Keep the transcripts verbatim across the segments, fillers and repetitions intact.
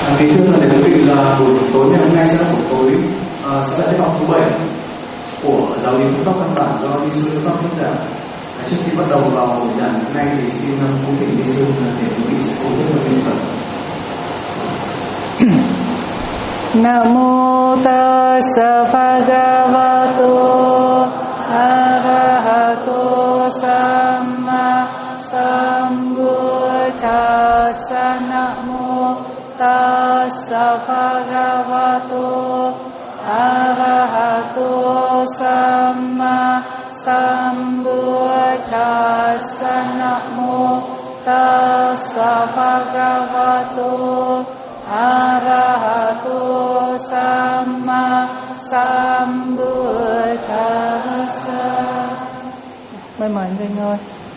Kính thưa toàn thể quý vị, là buổi tối ngày hôm nay sẽ là buổi tối uh, sẽ là tiết học thứ bảy của giáo lý phương pháp căn bản do Ni sư Pháp thuyết giảng. Trước khi bắt đầu vào buổi giảng hôm nay thì xin cung kính Ni sư để quý vị sẽ cùng tiếp tục kinh Phật. Nam mô Tassa Bhagavato Arahato Samma Sambuddhassa. Nam mô Tassa Bhagavato Arahato Samma Sambuddhassa. Nam mô Tassa Bhagavato Arahato Samma Sambuddhassa. Mời mọi người ngồi.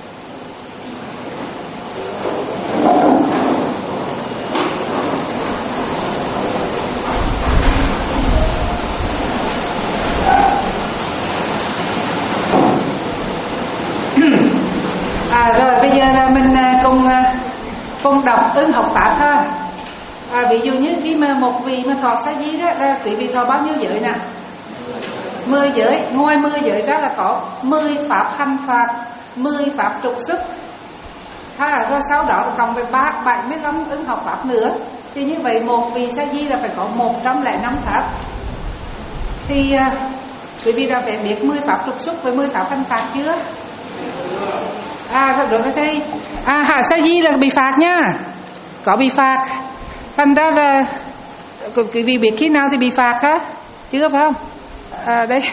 À rồi bây giờ là mình cùng cùng đọc ứng học pháp ha. À, ví dụ như khi mà một vị mà thọ sa di đó, là quý vị thọ bao nhiêu giới nè? Mười giới. Ngoài mười giới ra là có mười pháp hành phạt, mười pháp trục xuất. Ha, rồi sau đó là cộng với ba bảy mươi lăm ứng học pháp nữa. Thì như vậy một vị sa di là phải có một trăm lẻ năm pháp. Thì à, quý vị đã phải biết mười pháp trục xuất với mười pháp hành phạt chưa? À rồi thầy. À hạ sa di là bị phạt nha. Có bị phạt. Thành ra là quý vị biết khi nào thì bị phạt hả? Chưa phải không? À đây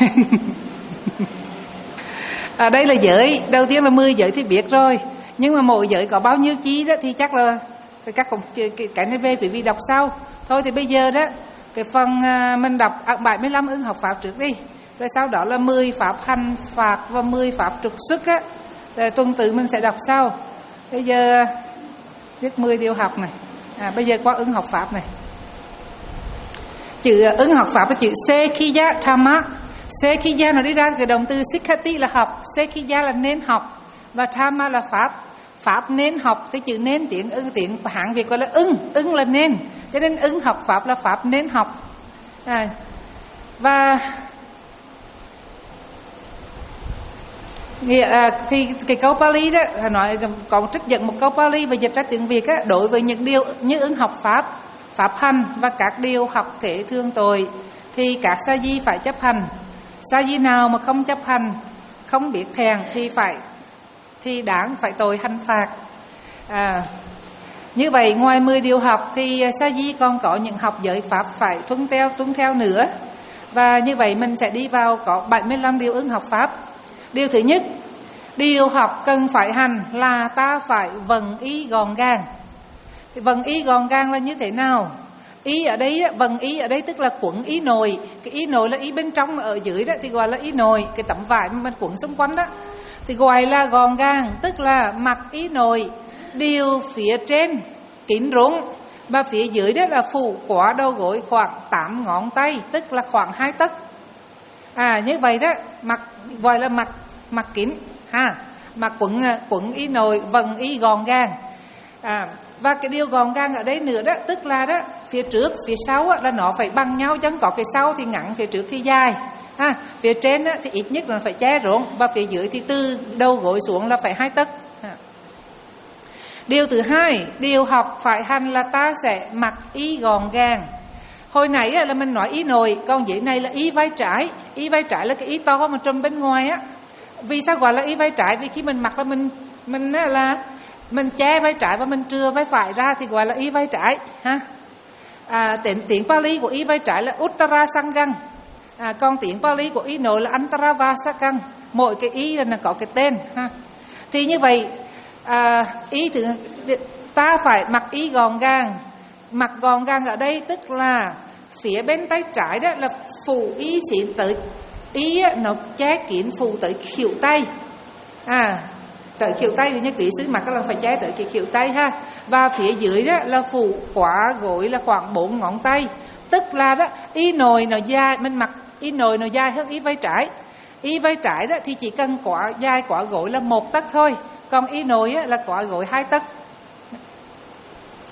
à, đây là giới. Đầu tiên là mười giới thì biết rồi. Nhưng mà mỗi giới có bao nhiêu chi đó thì chắc là các cái này về quý vị đọc sau. Thôi thì bây giờ đó cái phần mình đọc bảy mươi lăm ứng học pháp trước đi. Rồi sau đó là mười pháp hành phạt và mười pháp trục xuất á. Rồi tuần tự mình sẽ đọc sau. Bây giờ viết mười điều học này. À, bây giờ qua ứng học pháp này. Chữ ứng học pháp là chữ Sekhiya Dhamma. Sekhiya nó đi ra cái động từ Sikhati là học, Sekhiya là nên học, và Dhamma là pháp. Pháp nên học thì chữ nên tiếng ưng tiếng Hán Việt gọi là ưng, ưng là nên. Cho nên ứng học pháp là pháp nên học. À, và nghĩa à, thì cái câu Pali đó nói có trích dẫn một câu Pali và dịch ra tiếng Việt á, đối với những điều như ứng học pháp, pháp hành và các điều học thể thương tội thì các sa di phải chấp hành. Sa di nào mà không chấp hành, không biết thèn thì phải thì đáng phải tội hành phạt. À, như vậy ngoài mười điều học thì sa di còn có những học giới pháp phải tuân theo tuân theo nữa. Và như vậy mình sẽ đi vào có bảy mươi lăm điều ứng học pháp. Điều thứ nhất, điều học cần phải hành là ta phải vận ý gọn gàng. Vận ý gọn gàng là như thế nào? Ý ở đây, vận ý ở đây tức là quấn ý nồi. Cái ý nồi là ý bên trong, ở dưới đó thì gọi là ý nồi. Cái tấm vải mà mình quấn xung quanh đó thì gọi là gọn gàng, tức là mặc ý nồi, điều phía trên kín rúng, và phía dưới đó là phủ quá đầu gối khoảng tám ngón tay, tức là khoảng hai tấc. À như vậy đó, mặc gọi là mặc mặc kín ha, mặc quấn quấn y nồi, vận y gọn gàng. À, và cái điều gọn gàng ở đây nữa đó, tức là đó phía trước phía sau á, là nó phải bằng nhau, chẳng có cái sau thì ngắn, phía trước thì dài ha. Phía trên á, thì ít nhất là phải che rốn, và phía dưới thì từ đầu gối xuống là phải hai tấc. Điều thứ hai, điều học phải hành là ta sẽ mặc y gọn gàng. Hồi nãy là mình nói ý nồi, còn dưới này là ý vai trái. Ý vai trái là cái ý to mà trùm bên ngoài á. Vì sao gọi là ý vai trái? Vì khi mình mặc là mình mình là mình che vai trái và mình trưa vai phải ra thì gọi là ý vai trái ha. À, tiếng tiếng Pali của ý vai trái là Uttara Sangang. À, còn tiếng Pali của ý nồi là Antara Vasagang. Mỗi cái ý là có cái tên ha. Thì như vậy à, ý thứ ta phải mặc ý gọn gàng. Mặc gọn gàng ở đây tức là phía bên tay trái đó là phủ ý xịn tới ý nó che kín phủ tới khuỷu tay. À, tới khuỷu tay vì như quý sư mặc là phải che tới cái khuỷu tay ha. Và phía dưới đó là phủ quá gối là khoảng bốn ngón tay. Tức là đó ý nồi nó dài, mình mặc ý nồi nó dài hơn ý vai trái. Ý vai trái đó thì chỉ cần quả dài quả gối là một tấc thôi, còn ý nồi là quả gối hai tấc.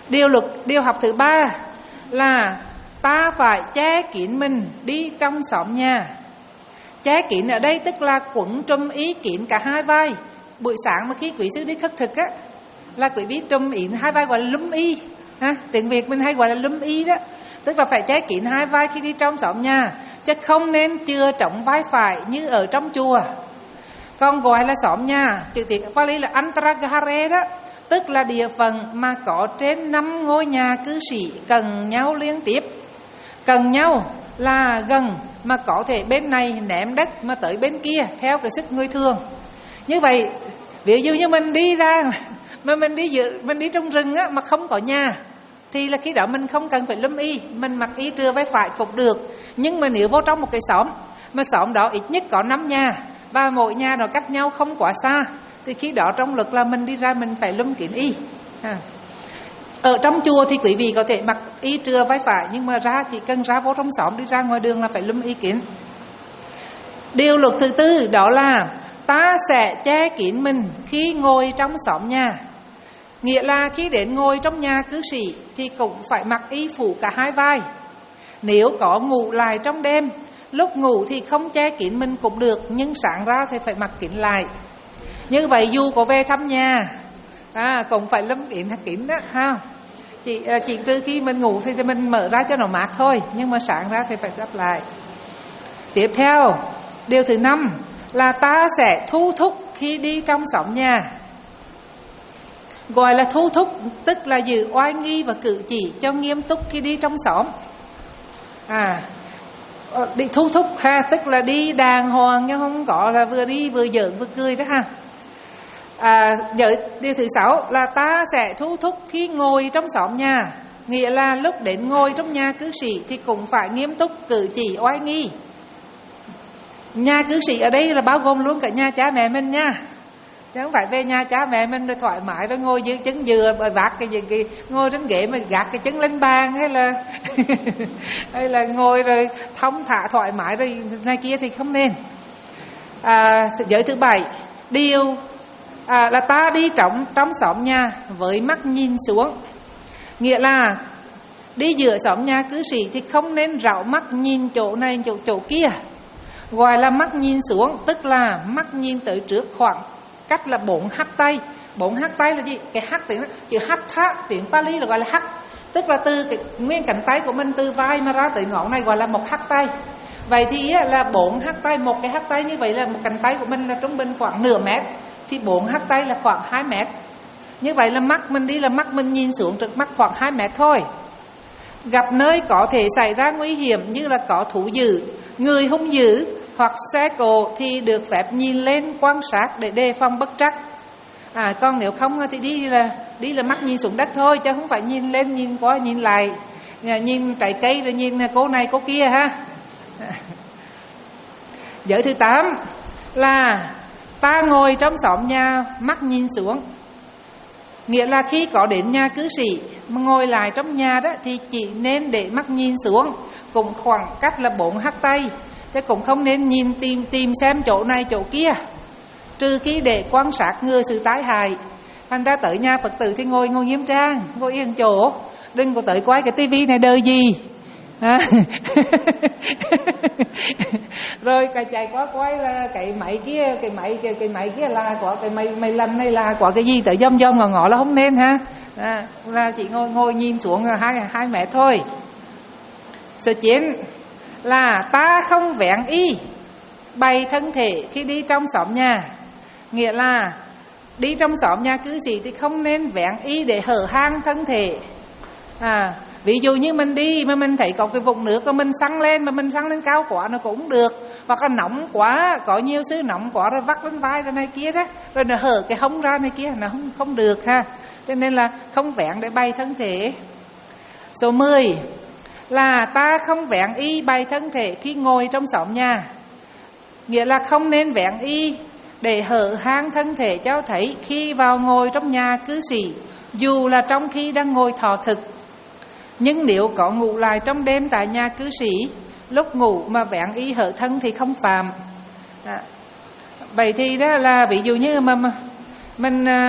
Điều luật điều học thứ ba là ta phải che kín mình đi trong xóm nhà. Che kín ở đây tức là quấn trùm ý kín cả hai vai. Buổi sáng mà khi quý sư đi khất thực á, là quý vị trùm ý hai vai gọi là lúm y ha. Tiếng Việt mình hay gọi là lúm y đó. Tức là phải che kín hai vai khi đi trong xóm nhà, chứ không nên chừa trống vai phải như ở trong chùa. Còn gọi là xóm nhà, chữ tiếng Pali là Antaragahare đó, tức là địa phận mà có trên năm ngôi nhà cư sĩ gần nhau liên tiếp. Gần nhau là gần mà có thể bên này ném đất mà tới bên kia theo cái sức người thường. Như vậy, ví dụ như mình đi ra mà mình đi giữa, mình đi trong rừng á, mà không có nhà, thì là khi đó mình không cần phải lâm y, mình mặc y trưa vai phải cũng được. Nhưng mà nếu vô trong một cái xóm mà xóm đó ít nhất có năm nhà và mỗi nhà nó cách nhau không quá xa, thì khi đó trong luật là mình đi ra mình phải lâm kín y. À. Ở trong chùa thì quý vị có thể mặc y trưa vai phải, nhưng mà ra chỉ cần ra vô trong xóm, đi ra ngoài đường là phải lâm y kín. Điều luật thứ tư đó là ta sẽ che kín mình khi ngồi trong xóm nhà. Nghĩa là khi đến ngồi trong nhà cư sĩ thì cũng phải mặc y phủ cả hai vai. Nếu có ngủ lại trong đêm, lúc ngủ thì không che kín mình cũng được, nhưng sáng ra thì phải mặc kín lại. Như vậy dù có về thăm nhà à, cũng phải lâm kín thật kín đó ha. Chỉ, chỉ trừ khi mình ngủ thì mình mở ra cho nó mát thôi, nhưng mà sáng ra thì phải đắp lại. Tiếp theo, điều thứ năm là ta sẽ thu thúc khi đi trong xóm nhà. Gọi là thu thúc tức là giữ oai nghi và cử chỉ cho nghiêm túc khi đi trong xóm. À, đi thu thúc ha, tức là đi đàng hoàng chứ không có là vừa đi vừa giỡn vừa cười đó ha. À, điều thứ sáu là ta sẽ thu thúc khi ngồi trong xóm nhà. Nghĩa là lúc đến ngồi trong nhà cư sĩ thì cũng phải nghiêm túc cử chỉ oai nghi. Nhà cư sĩ ở đây là bao gồm luôn cả nhà cha mẹ mình nha, chứ không phải về nhà cha mẹ mình rồi thoải mái rồi ngồi dưới chân dừa vác cái gì cái ngồi trên ghế mà gạt cái chân lên bàn, hay là hay là ngồi rồi thong thả thoải mái rồi này kia thì không nên. À, giới thứ bảy điều à, là ta đi trong trong xóm nhà với mắt nhìn xuống. Nghĩa là đi giữa xóm nhà cư sĩ thì không nên rảo mắt nhìn chỗ này chỗ chỗ kia. Gọi là mắt nhìn xuống tức là mắt nhìn tới trước khoảng cách là bốn hắc tay. Bốn hắc tay là gì? Cái hắc tiếng chữ hắc thá tiếng Pali là gọi là hắc, tức là từ cái nguyên cánh tay của mình từ vai mà ra tới ngón này gọi là một hắc tay. Vậy thì là bốn hắc tay, một cái hắc tay như vậy là một cánh tay của mình là trung bình khoảng nửa mét, thì bốn hắc tay là khoảng hai mét. Như vậy là mắt mình đi là mắt mình nhìn xuống trước mắt khoảng hai mét thôi. Gặp nơi có thể xảy ra nguy hiểm như là có thú dữ, người hung dữ hoặc xe cộ thì được phép nhìn lên quan sát để đề phòng bất trắc. À, còn nếu không thì đi là đi là mắt nhìn xuống đất thôi, chứ không phải nhìn lên nhìn qua nhìn lại, nhìn trái cây rồi nhìn cô này cô kia ha. Giới thứ tám là ta ngồi trong xóm nhà mắt nhìn xuống. Nghĩa là khi có đến nhà cư sĩ mà ngồi lại trong nhà đó thì chỉ nên để mắt nhìn xuống, cũng khoảng cách là bốn hắc tay, chứ cũng không nên nhìn tìm tìm xem chỗ này chỗ kia, trừ khi để quan sát ngừa sự tái hại. Thành ra tới nhà Phật tử thì ngồi ngồi nghiêm trang, ngồi yên chỗ, đừng có tới quay cái tivi này đời gì à. Rồi cái chạy qua quay là cái máy kia, cái máy cái, cái máy kia là của cái máy máy lần này là của cái gì tới dom dom ngõ ngõ là không nên ha. À, là chỉ ngồi ngồi nhìn xuống là hai hai mét thôi. Số chín là ta không vén y bày thân thể khi đi trong xóm nhà. Nghĩa là đi trong xóm nhà cư sĩ thì không nên vén y để hở hang thân thể. À, ví dụ như mình đi mà mình thấy có cái vùng nước mà mình xăng lên, mà mình xăng lên cao quá nó cũng được, hoặc là nóng quá, có nhiều thứ nóng quá rồi vắt lên vai rồi này kia đó, rồi nó hở cái hông ra này kia, nó không không được ha. Cho nên là không vén để bày thân thể. Số mười là ta không vén y bày thân thể khi ngồi trong xóm nhà. Nghĩa là không nên vén y để hở hang thân thể cho thấy khi vào ngồi trong nhà cư sĩ, dù là trong khi đang ngồi thọ thực. Nhưng nếu có ngủ lại trong đêm tại nhà cư sĩ, lúc ngủ mà vén y hở thân thì không phạm. À, vậy thì đó là ví dụ như mà, mà mình à,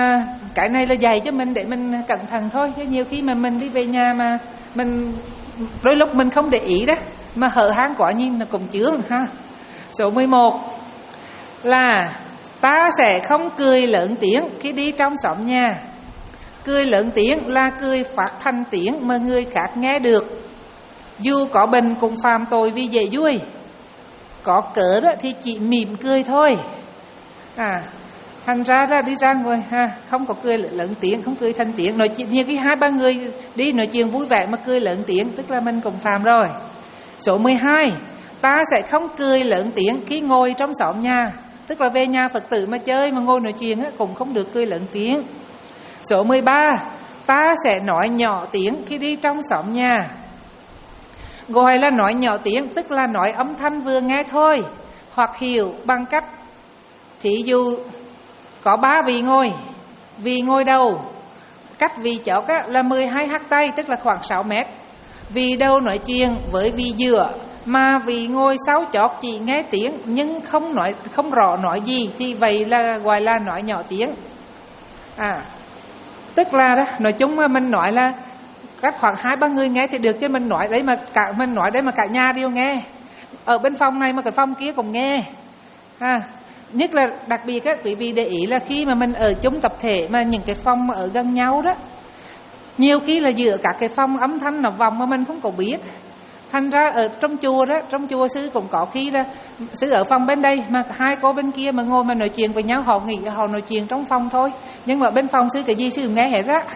cái này là dạy cho mình để mình cẩn thận thôi, chứ nhiều khi mà mình đi về nhà mà mình đôi lúc mình không để ý đó mà hở hang quả nhìn là cũng chướng ha. Số mười một là ta sẽ không cười lớn tiếng khi đi trong xóm nhà. Cười lớn tiếng là cười phát thành tiếng mà người khác nghe được, dù có bệnh cũng phạm tội vì dễ vui. Có cớ đó thì chỉ mỉm cười thôi. À, thành ra ra đi ra ngoài ha, không có cười lớn tiếng, không cười thành tiếng. Nói chuyện như cái hai ba người đi nói chuyện vui vẻ mà cười lớn tiếng, tức là mình cũng phạm rồi. Số mười hai, ta sẽ không cười lớn tiếng khi ngồi trong xóm nhà. Tức là về nhà Phật tử mà chơi mà ngồi nói chuyện á, cũng không được cười lớn tiếng. Số mười ba, ta sẽ nói nhỏ tiếng khi đi trong xóm nhà. Gọi là nói nhỏ tiếng tức là nói âm thanh vừa nghe thôi, hoặc hiểu bằng cách thí dụ có ba vị ngồi, vị ngồi đầu cách vị chót á, là mười hai hắc tay, tức là khoảng sáu mét. Vị đầu nói chuyện với vị giữa, mà vị ngồi sau chót chỉ nghe tiếng nhưng không nói không rõ nói gì, thì vậy là gọi là nói nhỏ tiếng. À, tức là đó, nói chung mà mình nói là các khoảng hai ba người nghe thì được, chứ mình nói đấy mà cả mình nói đấy mà cả nhà đều nghe, ở bên phòng này mà cái phòng kia cũng nghe. À, nhất là đặc biệt á, quý vị để ý là khi mà mình ở chung tập thể mà những cái phòng mà ở gần nhau đó, nhiều khi là giữa các cái phòng âm thanh nó vòng mà mình không có biết. Thành ra ở trong chùa đó, trong chùa sư cũng có khi là sư ở phòng bên đây mà hai cô bên kia mà ngồi mà nói chuyện với nhau, họ nghĩ họ nói chuyện trong phòng thôi, nhưng mà bên phòng sư cái gì sư nghe hết á.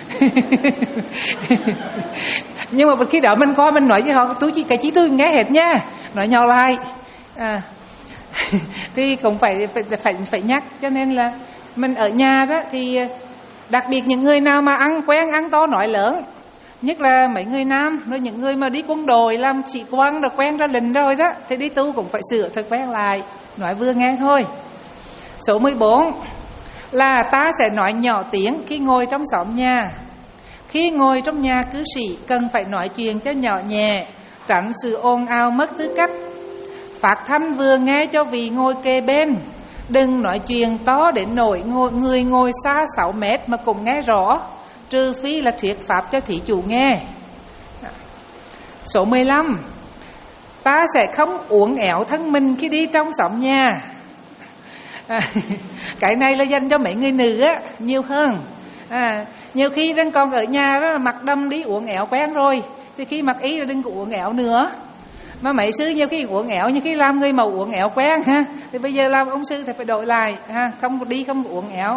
Nhưng mà khi đó mình coi mình nói với họ, tôi chỉ cái chí tôi nghe hết nha, nói nhỏ lại. À, thì cũng phải phải phải phải nhắc. Cho nên là mình ở nhà đó thì đặc biệt những người nào mà ăn quen ăn to nói lớn, nhất là mấy người nam, rồi những người mà đi quân đội làm sĩ quan rồi quen ra lình rồi đó, thì đi tu cũng phải sửa thật quen lại, nói vừa nghe thôi. Số mười bốn là ta sẽ nói nhỏ tiếng khi ngồi trong xóm nhà. Khi ngồi trong nhà cư sĩ cần phải nói chuyện cho nhỏ nhẹ, tránh sự ồn ào mất tư cách. Phát thanh vừa nghe cho vị ngồi kề bên, đừng nói chuyện to đến nỗi người ngồi xa sáu mét mà cũng nghe rõ, trừ phi là thuyết pháp cho thí chủ nghe. Số mười lăm, ta sẽ không uốn éo thân mình khi đi trong xóm nhà. À, cái này là dành cho mấy người nữ á, nhiều hơn. À, nhiều khi đang còn ở nhà đó là mặc đầm đi uốn éo quen rồi, thì khi mặc ý là đừng có uốn éo nữa. Mà mấy sư nhiều khi uốn éo, nhiều khi làm người màu uốn éo quen ha, thì bây giờ làm ông sư thì phải đổi lại ha, không đi không uốn éo,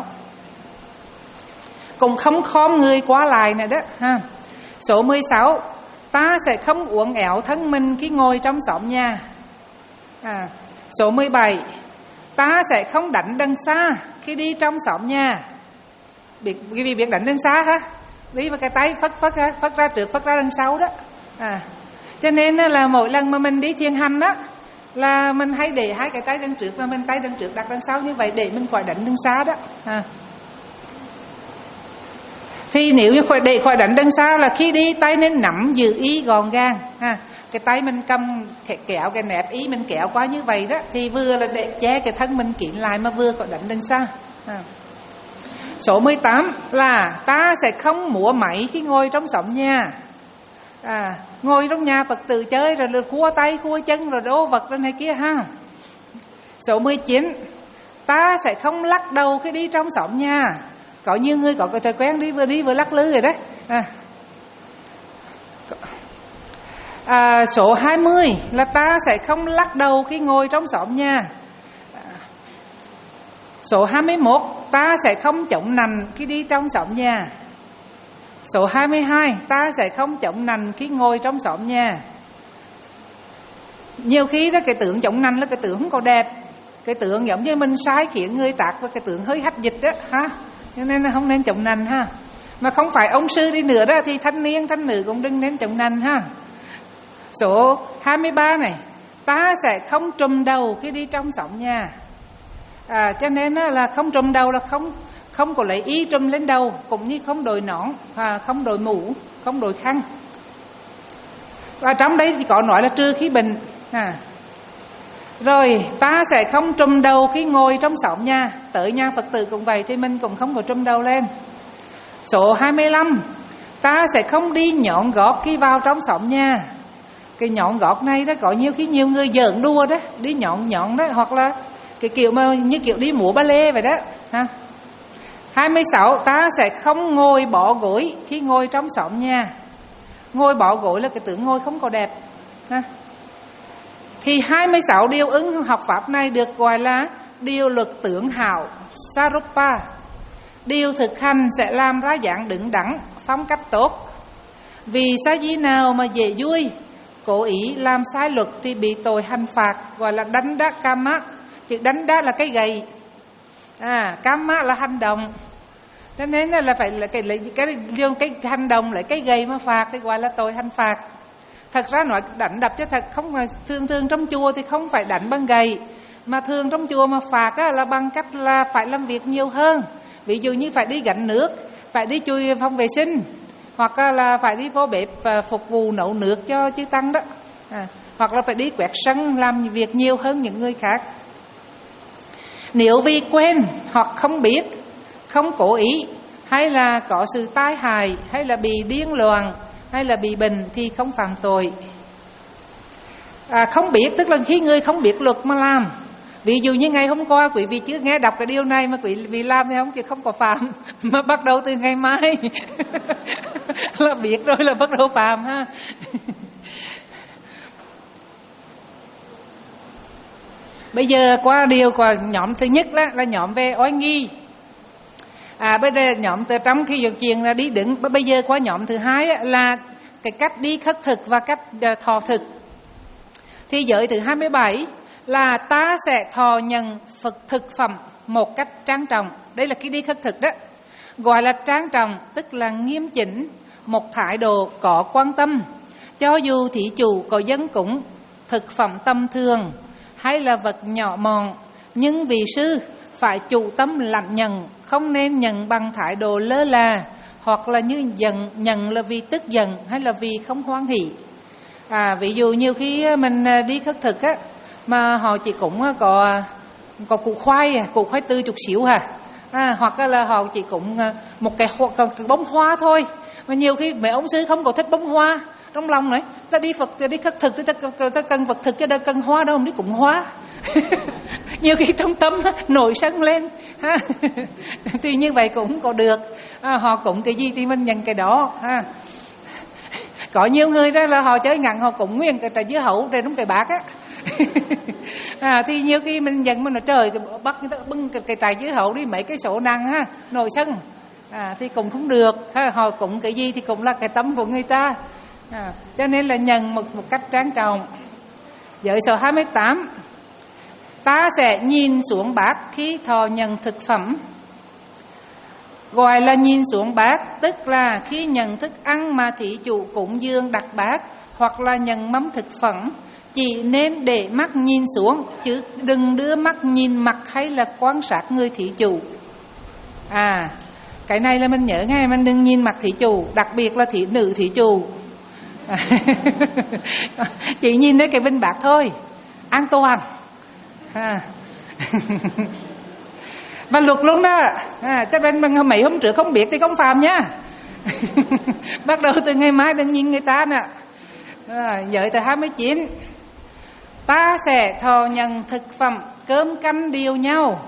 cũng không khom người quá lại này đó ha. Số mười sáu, ta sẽ không uốn éo thân mình khi ngồi trong xóm nhà. À, số mười bảy, ta sẽ không đánh đằng xa khi đi trong xóm nhà. Biết quý vị biết đánh đằng xa ha, đi mà cái tay phất phất ha, phất ra trước phất ra đằng sau đó. À, cho nên là mỗi lần mà mình đi thiền hành đó là mình hay để hai cái tay đằng trước và mình tay đằng trước đặt đằng sau như vậy để mình khỏi đánh đằng xa đó. À, thì nếu như khỏi để khỏi đánh đằng xa là khi đi tay nên nắm giữ ý gọn gàng ha. Cái tay mình cầm cái kéo cái nẹp ý mình kéo qua như vậy đó, thì vừa là để che cái thân mình kín lại mà vừa khỏi đánh đằng xa. À, số mười tám là ta sẽ không múa máy khi ngồi trong xóm nhà. À, ngồi trong nhà Phật tử chơi rồi, rồi khua tay khua chân rồi đổ vật rồi này kia ha. Số mười chín, ta sẽ không lắc đầu khi đi trong xóm nhà. Có nhiều người có cái thói quen đi vừa đi vừa lắc lư rồi đấy. À, à, số hai mươi là ta sẽ không lắc đầu khi ngồi trong xóm nhà. À, số hai mươi mốt, ta sẽ không chống nạnh khi đi trong xóm nhà. Số hai mươi hai, ta sẽ không chống nạnh khi ngồi trong xóm nhà. Nhiều khi đó cái tượng chống nạnh là cái tượng không có đẹp, cái tượng giống như mình sai khiến người tạc và cái tượng hơi hách dịch đó ha, cho nên là không nên chống nạnh ha. Mà không phải ông sư đi nữa đó thì thanh niên thanh nữ cũng đừng nên chống nạnh ha. Số hai mươi ba này, ta sẽ không trùm đầu khi đi trong xóm nhà. À, cho nên là không trùm đầu là không không có lấy y trùm lên đầu, cũng như không đội nón, à, không đội mũ, không đội khăn. Và trong đây thì có nói là trừ khi bệnh. À, Rồi ta sẽ không trùm đầu khi ngồi trong xóm nhà. Tới nhà Phật tử cũng vậy, thì mình cũng không có trùm đầu lên. Số hai mươi lăm, ta sẽ không đi nhọn gót khi vào trong xóm nhà. Cái nhọn gót này đó có nhiều khi nhiều người giỡn đùa đó, đi nhọn nhọn đó, hoặc là cái kiểu mà như kiểu đi múa ba lê vậy đó ha. hai mươi sáu, ta sẽ không ngồi bỏ gối khi ngồi trong xóm nhà. Ngồi bỏ gối là cái tượng ngồi không có đẹp ha. Thì hai mươi sáu điều ứng học pháp này được gọi là điều luật tướng hảo Sarupa. Điều thực hành sẽ làm ra dạng đứng đắn, phong cách tốt. Vì sa di nào mà dễ vui, cố ý làm sai luật thì bị tội hành phạt, gọi là đánh đá kama. Chữ đánh đá là cái gậy, à kama là hành động. Cho nên là phải là cái cái cái, cái, cái hành động lại cái gậy mà phạt thì gọi là tội hành phạt. Thật ra nói đánh đập cho thật không, thường thường trong chùa thì không phải đánh bằng gậy, mà thường trong chùa mà phạt á, là bằng cách là phải làm việc nhiều hơn. Ví dụ như phải đi gánh nước, phải đi chui phòng vệ sinh, hoặc là phải đi vô bếp và phục vụ nấu nước cho chư tăng đó, à, hoặc là phải đi quét sân làm việc nhiều hơn những người khác. Nếu vì quên hoặc không biết, không cố ý, hay là có sự tai hại, hay là bị điên loạn, hay là bị bệnh thì không phạm tội. À, không biết tức là khi người không biết luật mà làm. Ví dụ như ngày hôm qua quý vị chưa nghe đọc cái điều này mà quý vị làm thì không thì không có phạm. Mà bắt đầu từ ngày mai là biết rồi là bắt đầu phạm ha. Bây giờ qua điều của nhóm thứ nhất là, là nhóm về oai nghi. À, bây giờ nhóm từ trong khi dụ chuyện là đi đứng. Bây giờ qua nhóm thứ hai là cái cách đi khất thực và cách thọ thực. Thì giới thứ hai mươi bảy là ta sẽ thọ nhận Phật thực phẩm một cách trang trọng. Đây là cái đi khất thực đó. Gọi là trang trọng tức là nghiêm chỉnh, một thái độ có quan tâm. Cho dù thí chủ có dâng cúng thực phẩm tầm thường hay là vật nhỏ mọn, nhưng vị sư phải chủ tâm lãnh nhận, không nên nhận bằng thái độ lơ là, hoặc là như giận, nhận là vì tức giận hay là vì không hoan hỷ. À, ví dụ nhiều khi mình đi khất thực á, mà họ chỉ cũng có có củ khoai, củ khoai tươi chút xíu hả, à, hoặc là họ chỉ cũng một cái, cái bông hoa thôi. Mà nhiều khi mấy ông sư không có thích bông hoa trong lòng đấy, ta đi Phật ta đi khất thực ta, ta, ta cần vật thực chứ đâu cần hoa đâu, không đi cũng hoa. Nhiều khi trong tâm nổi sân lên ha. Thì như vậy cũng có được, à, họ cũng cái gì thì mình nhận cái đó ha. Có nhiều người đó là họ chơi ngặn, họ cũng nguyên cái trái dưa hấu trên trong cái bát á. À, thì nhiều khi mình giận mình nói trời bắt người ta bưng cái, cái trái dưa hấu đi mấy cái sổ năng ha, nổi sân, à, thì cũng không được ha. Họ cũng cái gì thì cũng là cái tâm của người ta, à, cho nên là nhận một, một cách trang trọng. Giới số hai mươi tám, ta sẽ nhìn xuống bát khi thọ nhận thực phẩm. Gọi là nhìn xuống bát tức là khi nhận thức ăn mà thí chủ cúng dường đặt bát, hoặc là nhận mâm thực phẩm, chỉ nên để mắt nhìn xuống, chứ đừng đưa mắt nhìn mặt hay là quan sát người thí chủ. À, cái này là mình nhớ ngay, mình đừng nhìn mặt thí chủ, đặc biệt là thí nữ thí chủ. À, chỉ nhìn thấy cái bên bát thôi, an toàn. À. Và luật luôn đó, à, cho nên bằng mấy hôm trước không biết thì không phạm nha. Bắt đầu từ ngày mai đừng nhìn người ta nè. À, giới từ hai mươi chín, ta sẽ thọ nhận thực phẩm cơm canh đều nhau.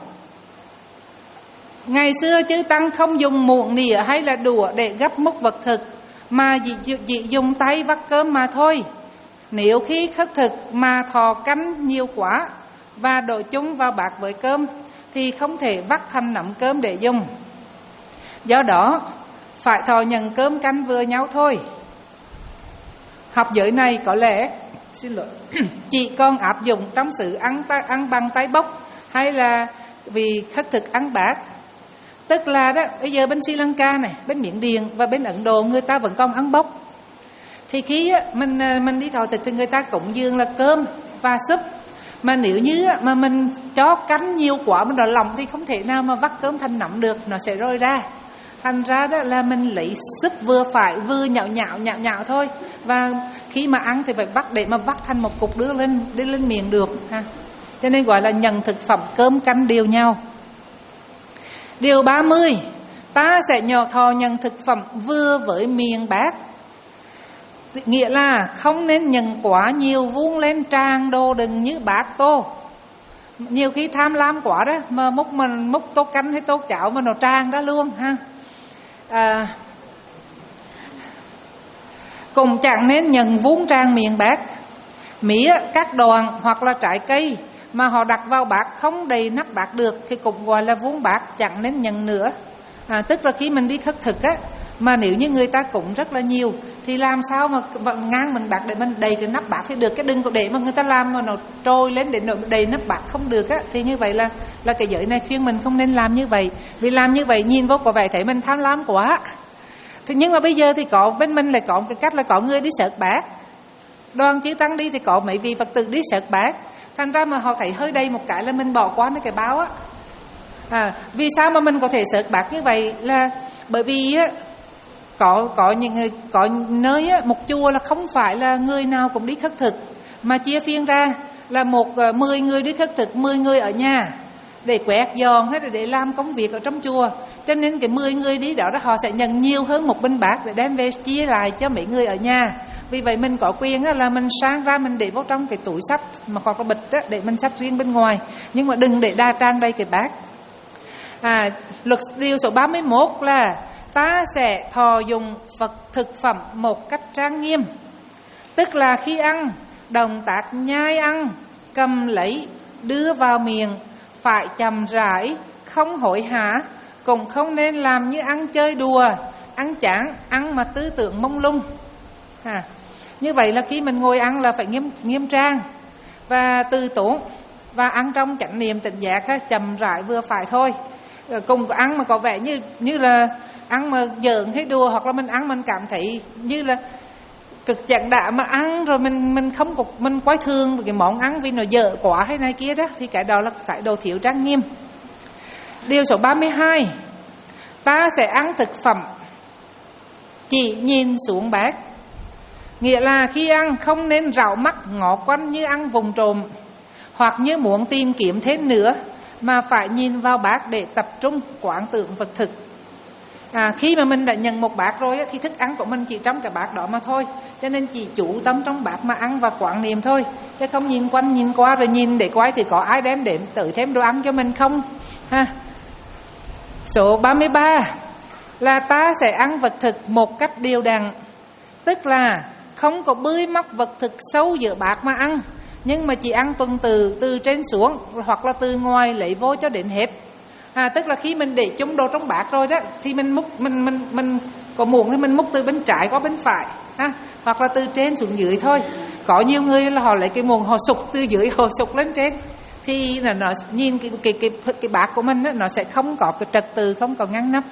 Ngày xưa chư tăng không dùng muỗng nĩa hay là đũa để gấp múc vật thực, mà chỉ, chỉ dùng tay vắt cơm mà thôi. Nếu khi khất thực mà thọ canh nhiều quá và đổ chúng vào bát với cơm thì không thể vắt thành nắm cơm để dùng. Do đó phải thọ nhận cơm canh vừa nhau thôi. Học giới này có lẽ xin lỗi chỉ còn áp dụng trong sự ăn ăn bằng tay bốc, hay là vì khất thực ăn bát. Tức là đó, bây giờ bên Sri Lanka này, bên Miến Điện và bên Ấn Độ người ta vẫn còn ăn bốc. Thì khi mình mình đi thọ thực thì người ta cũng dường là cơm và súp. Mà nếu như mà mình cho canh nhiều quá mình đỏ lòng thì không thể nào mà vắt cơm thành nắm được, nó sẽ rơi ra. Thành ra đó là mình lấy súp vừa phải, vừa nhạo nhạo nhạo nhạo thôi. Và khi mà ăn thì phải vắt để mà vắt thành một cục đưa lên đưa lên miệng được ha. cho nên gọi là nhận thực phẩm cơm canh đều nhau. Điều ba mươi, ta sẽ nhỏ thọ nhận thực phẩm vừa với miệng bát. Nghĩa là không nên nhận quá nhiều vung lên tràn đồ đừng như bát tô. Nhiều khi tham lam quá đó, mà múc mình múc tô canh hay tô cháo mà nó tràn ra luôn ha. À, cùng chẳng nên nhận vung tràn miệng bát. Mía, các đoàn hoặc là trái cây mà họ đặt vào bát không đầy nắp bát được thì cũng gọi là vung bát, chẳng nên nhận nữa. À, tức là khi mình đi khất thực á, mà nếu như người ta cũng rất là nhiều thì làm sao mà ngang mình bát để mình đầy cái nắp bát thì được, cái đừng có để mà người ta làm mà nó trôi lên để nó đầy nắp bát không được á, thì như vậy là là cái giới này khuyên mình không nên làm như vậy. Vì làm như vậy nhìn vô có vẻ thấy mình tham lam quá. Thì nhưng mà bây giờ thì có bên mình lại có cái cách là có người đi sợt bát. Đoàn chư tăng đi thì có mấy vị Phật tử đi sợt bát, thành ra mà họ thấy hơi đầy một cái là mình bỏ qua cái báo á. À, vì sao mà mình có thể sợt bát như vậy là bởi vì á, có có những người có nơi á, một chùa là không phải là người nào cũng đi khất thực, mà chia phiên ra là một mười người đi khất thực, mười người ở nhà để quét dọn hay là để làm công việc ở trong chùa. Cho nên cái mười người đi đó, đó họ sẽ nhận nhiều hơn một bên bát để đem về chia lại cho mấy người ở nhà. Vì vậy mình có quyền là mình sang ra mình để vào trong cái túi sách mà hoặc là bịch đó, để mình sách riêng bên ngoài, nhưng mà đừng để đa trang đây cái bát. À, luật điều số ba mươi mốt là ta sẽ thọ dùng Phật thực phẩm một cách trang nghiêm. Tức là khi ăn, động tác nhai ăn, cầm lấy, đưa vào miệng phải chậm rãi, không hối hả, cũng không nên làm như ăn chơi đùa, ăn chán, ăn mà tư tưởng mông lung. À, như vậy là khi mình ngồi ăn là phải nghiêm nghiêm trang và từ tốn, và ăn trong chánh niệm tỉnh giác, chậm rãi vừa phải thôi. Cùng ăn mà có vẻ như như là ăn mà giỡn hay đùa, hoặc là mình ăn mình cảm thấy như là cực chẳng đã mà ăn rồi mình mình không có mình quái thương về cái món ăn vì nó dở quá hay này kia đó, thì cái đó là thái độ thiếu trang nghiêm. Điều số ba mươi hai, ta sẽ ăn thực phẩm chỉ nhìn xuống bát. Nghĩa là khi ăn không nên rảo mắt ngó quanh như ăn vùng trộm, hoặc như muốn tìm kiếm thêm nữa, mà phải nhìn vào bát để tập trung quán tưởng vật thực. À, khi mà mình đã nhận một bát rồi á, thì thức ăn của mình chỉ trong cái bát đó mà thôi, cho nên chỉ chú tâm trong bát mà ăn và quán niệm thôi, chứ không nhìn quanh nhìn qua rồi nhìn để coi thì có ai đem đến tự thêm đồ ăn cho mình không ha. Số ba mươi ba là ta sẽ ăn vật thực một cách đều đặn. Tức là không có bươi móc vật thực sâu giữa bát mà ăn, nhưng mà chỉ ăn tuần từ từ trên xuống, hoặc là từ ngoài lấy vô cho đến hết. À, tức là khi mình để chung đồ trong bát rồi đó, thì mình múc mình mình mình có muỗng thì mình múc từ bên trái qua bên phải, ha, hoặc là từ trên xuống dưới thôi. Có nhiều người là họ lấy cái muỗng họ sục từ dưới họ sục lên trên, thì là nó nhìn cái cái cái cái bát của mình đó, nó sẽ không có cái trật tự, không có ngăn nắp.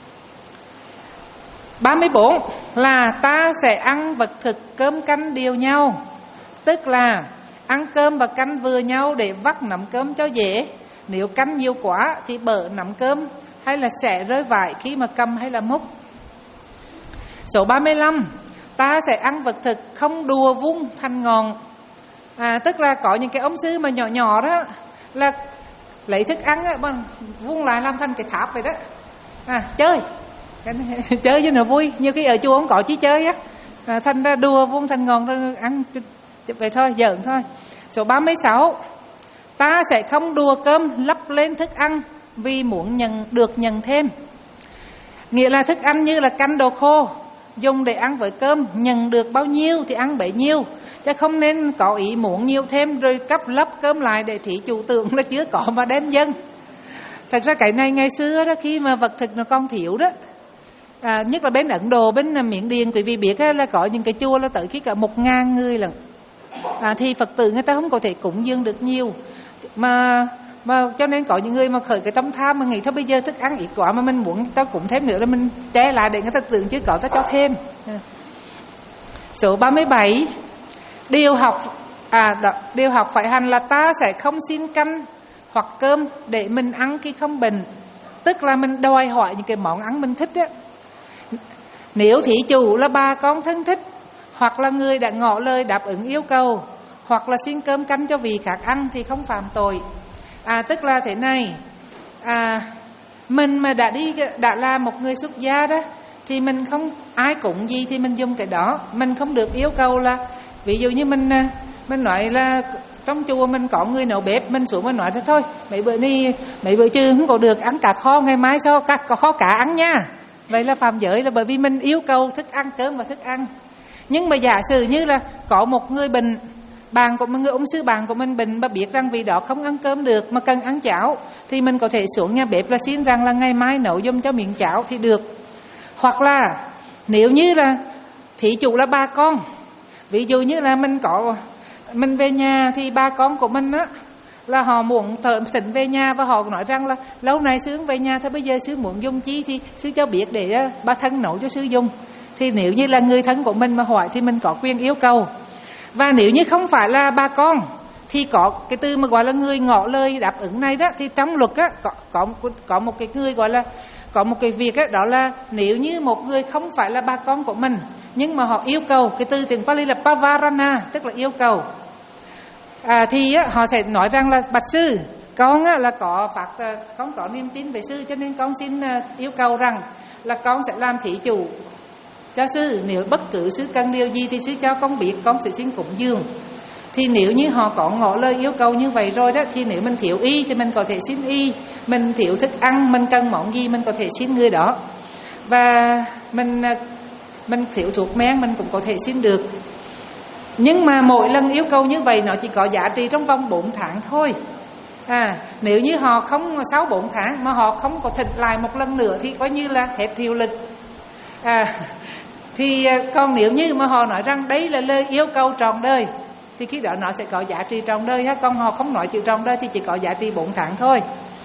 ba mươi bốn là ta sẽ ăn vật thực cơm canh đều nhau. Tức là ăn cơm và canh vừa nhau để vắt nắm cơm cho dễ. Nếu canh nhiều quá thì bở nắm cơm hay là sẽ rơi vải khi mà cầm hay là múc. Số ba mươi lăm, ta sẽ ăn vật thực không đùa vung thành ngọn. À, tức là có những cái ông sư mà nhỏ nhỏ đó là lấy thức ăn á, vung lại làm thành cái tháp vậy đó. À, chơi chơi cho nó vui. Nhiều khi ở chùa không có chi chơi á, à, thành ra đùa vung thành ngọn rồi ăn vậy thôi, giỡn thôi. Số ba mươi sáu, ta sẽ không đùa cơm lấp lên thức ăn vì muốn nhận được nhận thêm. Nghĩa là thức ăn như là canh đồ khô dùng để ăn với cơm, nhận được bao nhiêu thì ăn bấy nhiêu, chứ không nên có ý muốn nhiều thêm rồi cấp lấp cơm lại để thị chủ tưởng là chưa có mà đem dâng. Thật ra cái này ngày xưa đó, khi mà vật thực nó còn thiếu đó, à, nhất là bên Ấn Độ, bên Miến Điện, quý vị biết là có những cái chùa là tới khi cả một ngàn người lần, à, thì Phật tử người ta không có thể cúng dường được nhiều, mà mà cho nên có những người mà khởi cái tâm tham mà nghĩ thôi bây giờ thức ăn ít quá mà mình muốn tao cũng thêm nữa là mình che lại để người ta tưởng chứ có ta cho thêm. Số ba mươi bảy, điều học à đó, điều học phải hành là ta sẽ không xin canh hoặc cơm để mình ăn khi không bệnh. Tức là mình đòi hỏi những cái món ăn mình thích á. Nếu thí chủ là bà con thân thích, hoặc là người đã ngỏ lời đáp ứng yêu cầu, hoặc là xin cơm canh cho vị khác ăn thì không phạm tội. À, tức là thế này, à, mình mà đã đi đã là một người xuất gia đó thì mình không ai cúng gì thì mình dùng cái đó, mình không được yêu cầu là ví dụ như mình mình nói là trong chùa mình có người nấu bếp, mình xuống mình nói thế thôi mấy bữa đi mấy bữa trưa không có được ăn cá kho, ngày mai sao cá kho cá ăn nha, vậy là phạm giới, là bởi vì mình yêu cầu thức ăn, cơm và thức ăn. Nhưng mà giả sử như là có một người bệnh, bạn của mình, người ông sư bạn của mình bệnh mà biết rằng vì đó không ăn cơm được mà cần ăn cháo, thì mình có thể xuống nhà bếp là xin rằng là ngày mai nấu giùm cho miếng cháo thì được. Hoặc là nếu như là thí chủ là ba con, ví dụ như là mình có mình về nhà thì ba con của mình á là họ muốn thỉnh về nhà và họ nói rằng là lâu nay sư về nhà, thế bây giờ sư muốn dùng chi thì sư cho biết để ba thân nấu cho sư dùng. Thì nếu như là người thân của mình mà hỏi thì mình có quyền yêu cầu. Và nếu như không phải là ba con thì có cái từ mà gọi là người ngỏ lời đáp ứng này đó, thì trong luật á có có có một cái người gọi là có một cái việc á, đó là nếu như một người không phải là ba con của mình nhưng mà họ yêu cầu, cái từ tiếng Pali là pavarana, tức là yêu cầu, à, thì á, họ sẽ nói rằng là bạch sư, con á, là có phát con có niềm tin về sư cho nên con xin yêu cầu rằng là con sẽ làm thí chủ cho sư, nếu bất cứ sư cần điều gì thì sư cho con biết, con sẽ xin cúng dường. Thì nếu như họ có ngỏ lời yêu cầu như vậy rồi đó, thì nếu mình thiếu y thì mình có thể xin y, mình thiếu thức ăn, mình cần món gì mình có thể xin người đó, và mình mình thiếu thuốc men mình cũng có thể xin được. Nhưng mà mỗi lần yêu cầu như vậy nó chỉ có giá trị trong vòng bốn tháng thôi. À, nếu như họ không sau bốn tháng mà họ không có thịt lại một lần nữa thì coi như là hết hiệu lực. À, thì còn nếu như mà họ nói rằng đấy là lời yêu cầu trọn đời thì khi đó nó sẽ có giá trị trọn đời ha. Còn họ không nói chữ trọn đời thì chỉ có giá trị bốn tháng thôi.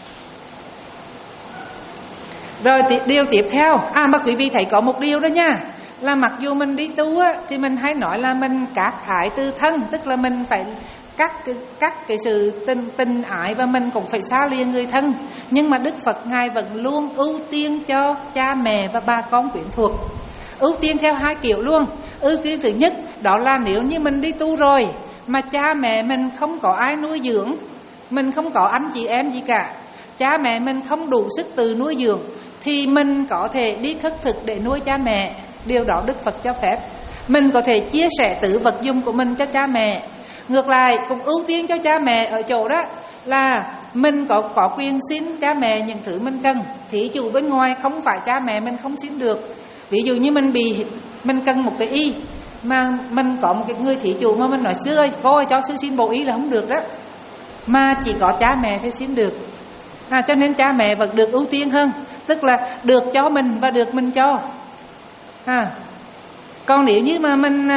Rồi điều tiếp theo, à mà quý vị thấy có một điều đó nha, là mặc dù mình đi tu á, thì mình hay nói là mình cắt ái từ thân, tức là mình phải cắt cắt cái sự tình tình ái và mình cũng phải xa lìa người thân. Nhưng mà Đức Phật ngài vẫn luôn ưu tiên cho cha mẹ và bà con quyến thuộc, ưu tiên theo hai kiểu luôn. Ưu tiên thứ nhất đó là nếu như mình đi tu rồi mà cha mẹ mình không có ai nuôi dưỡng, mình không có anh chị em gì cả, cha mẹ mình không đủ sức từ nuôi dưỡng, thì mình có thể đi khất thực để nuôi cha mẹ. Điều đó Đức Phật cho phép. Mình có thể chia sẻ tử vật dụng của mình cho cha mẹ. Ngược lại cũng ưu tiên cho cha mẹ ở chỗ đó là mình có, có quyền xin cha mẹ những thứ mình cần. Thí dụ bên ngoài không phải cha mẹ mình không xin được. Ví dụ như mình bị mình cần một cái y mà mình có một cái người thí chủ mà mình nói sư ơi, cô ơi cho sư xin bộ y là không được đó, mà chỉ có cha mẹ thì xin được. À, cho nên cha mẹ vẫn được ưu tiên hơn, tức là được cho mình và được mình cho. À, còn nếu như mà mình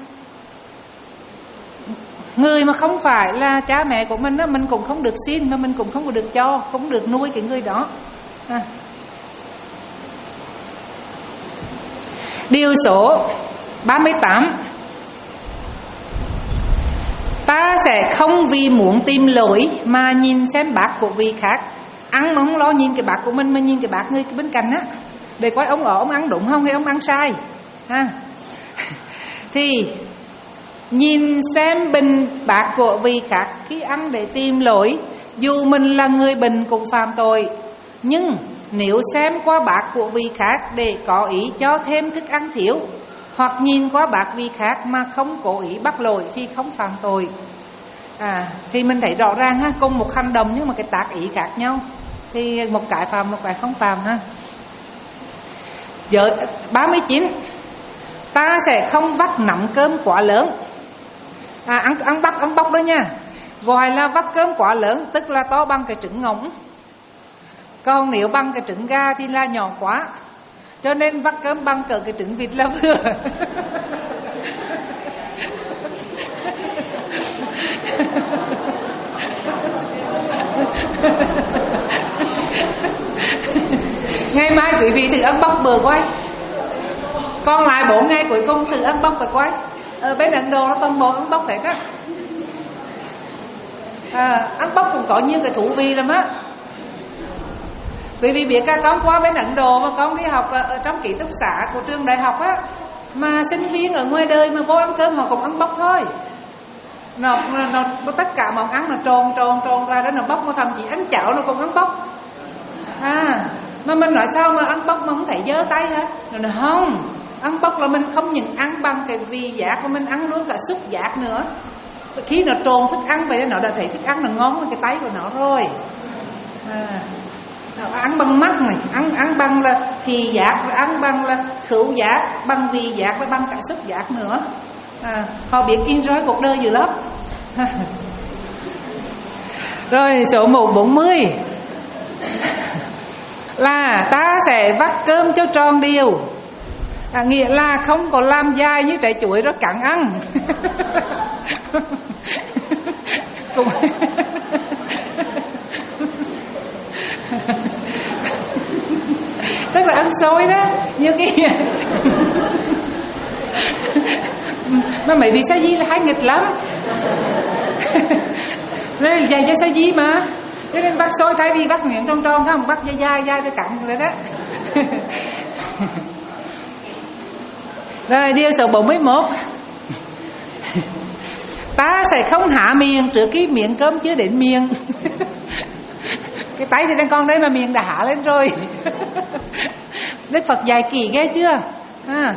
người mà không phải là cha mẹ của mình đó, mình cũng không được xin mà mình cũng không được cho, không được nuôi cái người đó. À. Điều số ba mươi tám, ta sẽ không vì muốn tìm lỗi mà nhìn xem bát của vị khác. Ăn mà không lo nhìn cái bát của mình mà nhìn cái bát người bên cạnh á, để coi ông ở ông ăn đúng không hay ông ăn sai. À. Thì nhìn xem bình bát của vị khác khi ăn để tìm lỗi, dù mình là người bình cũng phạm tội. Nhưng nếu xem qua bát của vị khác để có ý cho thêm thức ăn thiếu, hoặc nhìn qua bát vị khác mà không cố ý bắt lỗi thì không phạm tội. À, thì mình thấy rõ ràng ha, cùng một hành động nhưng mà cái tác ý khác nhau, thì một cái phạm một cái không phạm ha. Giờ ba mươi chín, ta sẽ không vắt nắm cơm quá lớn. À, ăn ăn bắt ăn bóc đó nha. Gọi là vắt cơm quá lớn tức là to bằng cái trứng ngỗng. Còn nếu bằng cái trứng gà thì là nhỏ quá. Cho nên vắt cơm bằng cỡ cái trứng vịt là vừa. Ngày mai quý vị thử ăn bóc bờ quay. Còn lại bốn ngày cuối cùng thử ăn bóc bờ quay. Ở bên Ấn Độ nó toàn bộ ăn bóc hết á. À, ăn bóc cũng có nhiều cái thú vị lắm á. Quý vị biết cả con qua bên Ấn Độ mà con đi học ở trong ký túc xá của trường đại học á, mà sinh viên ở ngoài đời mà vô ăn cơm họ cũng ăn bóc thôi. nó, nó, nó tất cả món ăn nó tròn tròn tròn ra đó, nó bóc, mà thậm chí ăn chảo nó cũng ăn bóc. À, mà mình nói sao mà ăn bóc mà không thấy dơ tay hả? Nó nói không, ăn bóc là mình không những ăn bằng cái vị giác mà mình ăn luôn cả xúc giác nữa. Khi nó tròn thức ăn vậy nó đã thấy thức ăn nó ngon với cái tay của nó rồi. À, ăn bằng mắt này, ăn ăn bằng là thị giác, ăn bằng là khứu giác, bằng vị giác và bằng cả xúc giác nữa. À, họ biết enjoy cuộc đời dữ lắm. Rồi số một bốn mươi là ta sẽ vắt cơm cho tròn đều, à, nghĩa là không có làm dài như trái chuối rồi cắn ăn. Cũng tức là ăn xôi đó, như cái mà mấy vị sa di là hay nghịch lắm. Rồi dạy cho sa di mà, cho nên bắt xôi thay vì bắt miệng tròn tròn không, bắt dai dai dai để cặn rồi đó. Rồi điều số bốn mươi mốt, ta sẽ không hạ miệng trước khi miệng cơm chưa đến miệng. Cái tay thì đang con đấy mà miệng đã hạ lên rồi. Đức Phật dạy kỳ ghê chưa? À.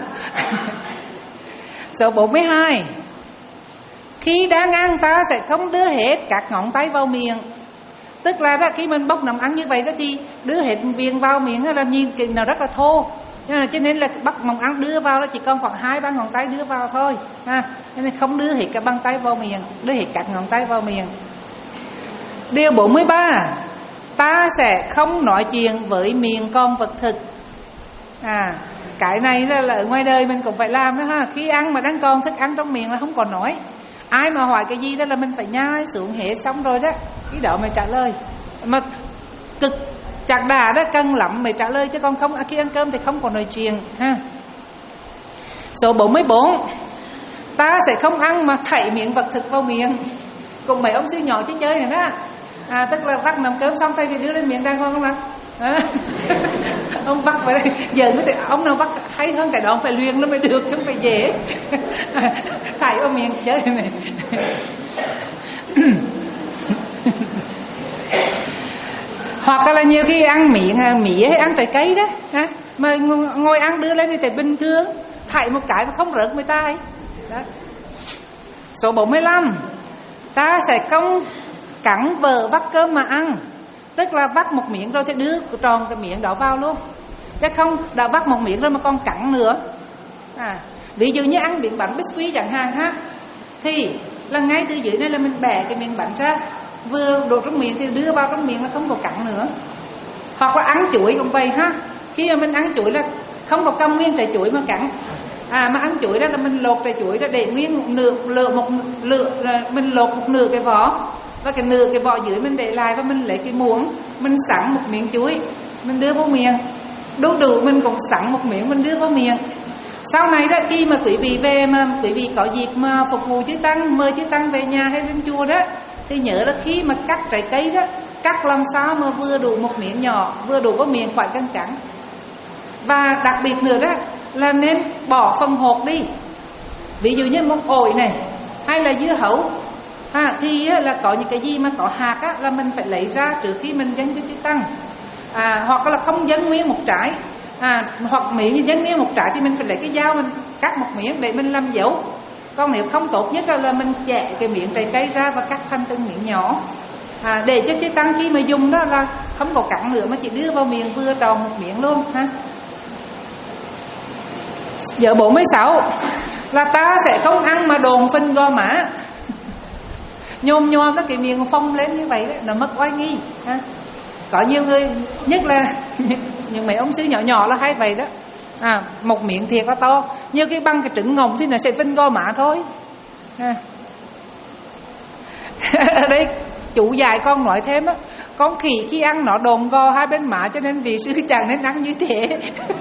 Số bốn mươi hai, khi đang ăn ta sẽ không đưa hết các ngón tay vào miệng. Tức là đó, khi mình bốc nằm ăn như vậy đó thì đưa hết viên vào miệng là nhìn cái nào rất là thô. Cho nên là bắt mong ăn đưa vào là chỉ còn khoảng hai ba ngón tay đưa vào thôi. À, cho nên không đưa hết cả bàn tay vào miệng, đưa hết các ngón tay vào miệng. Điều bốn mươi ba, ta sẽ không nói chuyện với miệng con vật thực. À, cái này là, là ở ngoài đời mình cũng phải làm đó ha. Khi ăn mà đang còn thức ăn trong miệng là không còn nói. Ai mà hỏi cái gì đó là mình phải nhai xuống hết xong rồi đó, cái đó mới trả lời. Mà cực chặt đà đó cân lắm mới trả lời, chứ còn không khi ăn cơm thì không còn nói chuyện ha. Số bốn mươi bốn, ta sẽ không ăn mà thảy miệng vật thực vào miệng. Cùng mấy ông sư nhỏ chơi chơi này đó. À, tức là vắt nằm cơm xong thay vì đưa lên miệng đang ngon không ạ? À. Ông vắt vào đây giờ mới thấy ông nào vắt hay hơn cái đó phải luyện nó mới được, chứ không phải dễ. Thảy vào miệng chơi này. Hoặc là nhiều khi ăn miệng mía hay ăn trái cây đó ha, mà ngồi ăn đưa lên thì thấy bình thường, thảy một cái mà không rớt người ta ấy. Đó. Số bốn mươi lăm, ta sẽ không cắn vờ vắt cơm mà ăn. Tức là vắt một miệng rồi thì đưa tròn cái miệng đó vào luôn, chứ không đã vắt một miệng rồi mà còn cắn nữa. À, ví dụ như ăn miếng bánh biscuit chẳng hạn ha, thì là ngay từ dưới này là mình bẻ cái miếng bánh ra, vừa đổ trong miệng thì đưa vào trong miệng là không có cắn nữa. Hoặc là ăn chuối cũng vậy ha, khi mà mình ăn chuối là không có cầm nguyên trái chuối mà cắn. À, mà ăn chuối đó là mình lột trái chuối ra để nguyên một nửa, lựa một lựa, mình lột một nửa cái vỏ, và cái nửa cái vỏ dưới mình để lại, và mình lấy cái muỗng mình sẵn một miếng chuối mình đưa vào miệng, đủ đủ mình cũng sẵn một miếng mình đưa vào miệng. Sau này đó, khi mà quý vị về mà quý vị có dịp mà phục vụ chư tăng, mời chư tăng về nhà hay đến chùa đó, thì nhớ là khi mà cắt trái cây đó, cắt làm sao mà vừa đủ một miếng nhỏ, vừa đủ vào miệng khỏi căng cắn. Và đặc biệt nữa đó là nên bỏ phần hột đi. Ví dụ như một ổi này hay là dưa hấu, à, thì là có những cái gì mà có hạt á, là mình phải lấy ra trước khi mình dâng cho chư tăng. À, hoặc là không dâng nguyên một trái, à, hoặc nếu như dâng nguyên một trái thì mình phải lấy cái dao mình cắt một miếng để mình làm dấu. Còn nếu không, tốt nhất là mình chẻ cái miếng trái cây ra và cắt thành từng miếng nhỏ, à, để cho chư tăng khi mà dùng đó là không có cắn nữa mà chỉ đưa vào miệng vừa tròn một miệng luôn ha. Giờ bốn mươi sáu là ta sẽ không ăn mà đồn phình gò má, nhôm nhôm nó cái miệng phông lên như vậy đó, nó mất oai nghi ha. Có nhiều người, nhất là những mấy ông sư nhỏ nhỏ là hay vậy đó. À, một miệng thiệt là to, như cái băng cái trứng ngồng thì nó sẽ phình gò má thôi à. Ở đây chủ dạy con nói thêm á, con khỉ khi ăn nó đồn gò hai bên má, cho nên vị sư chẳng nên ăn như thế.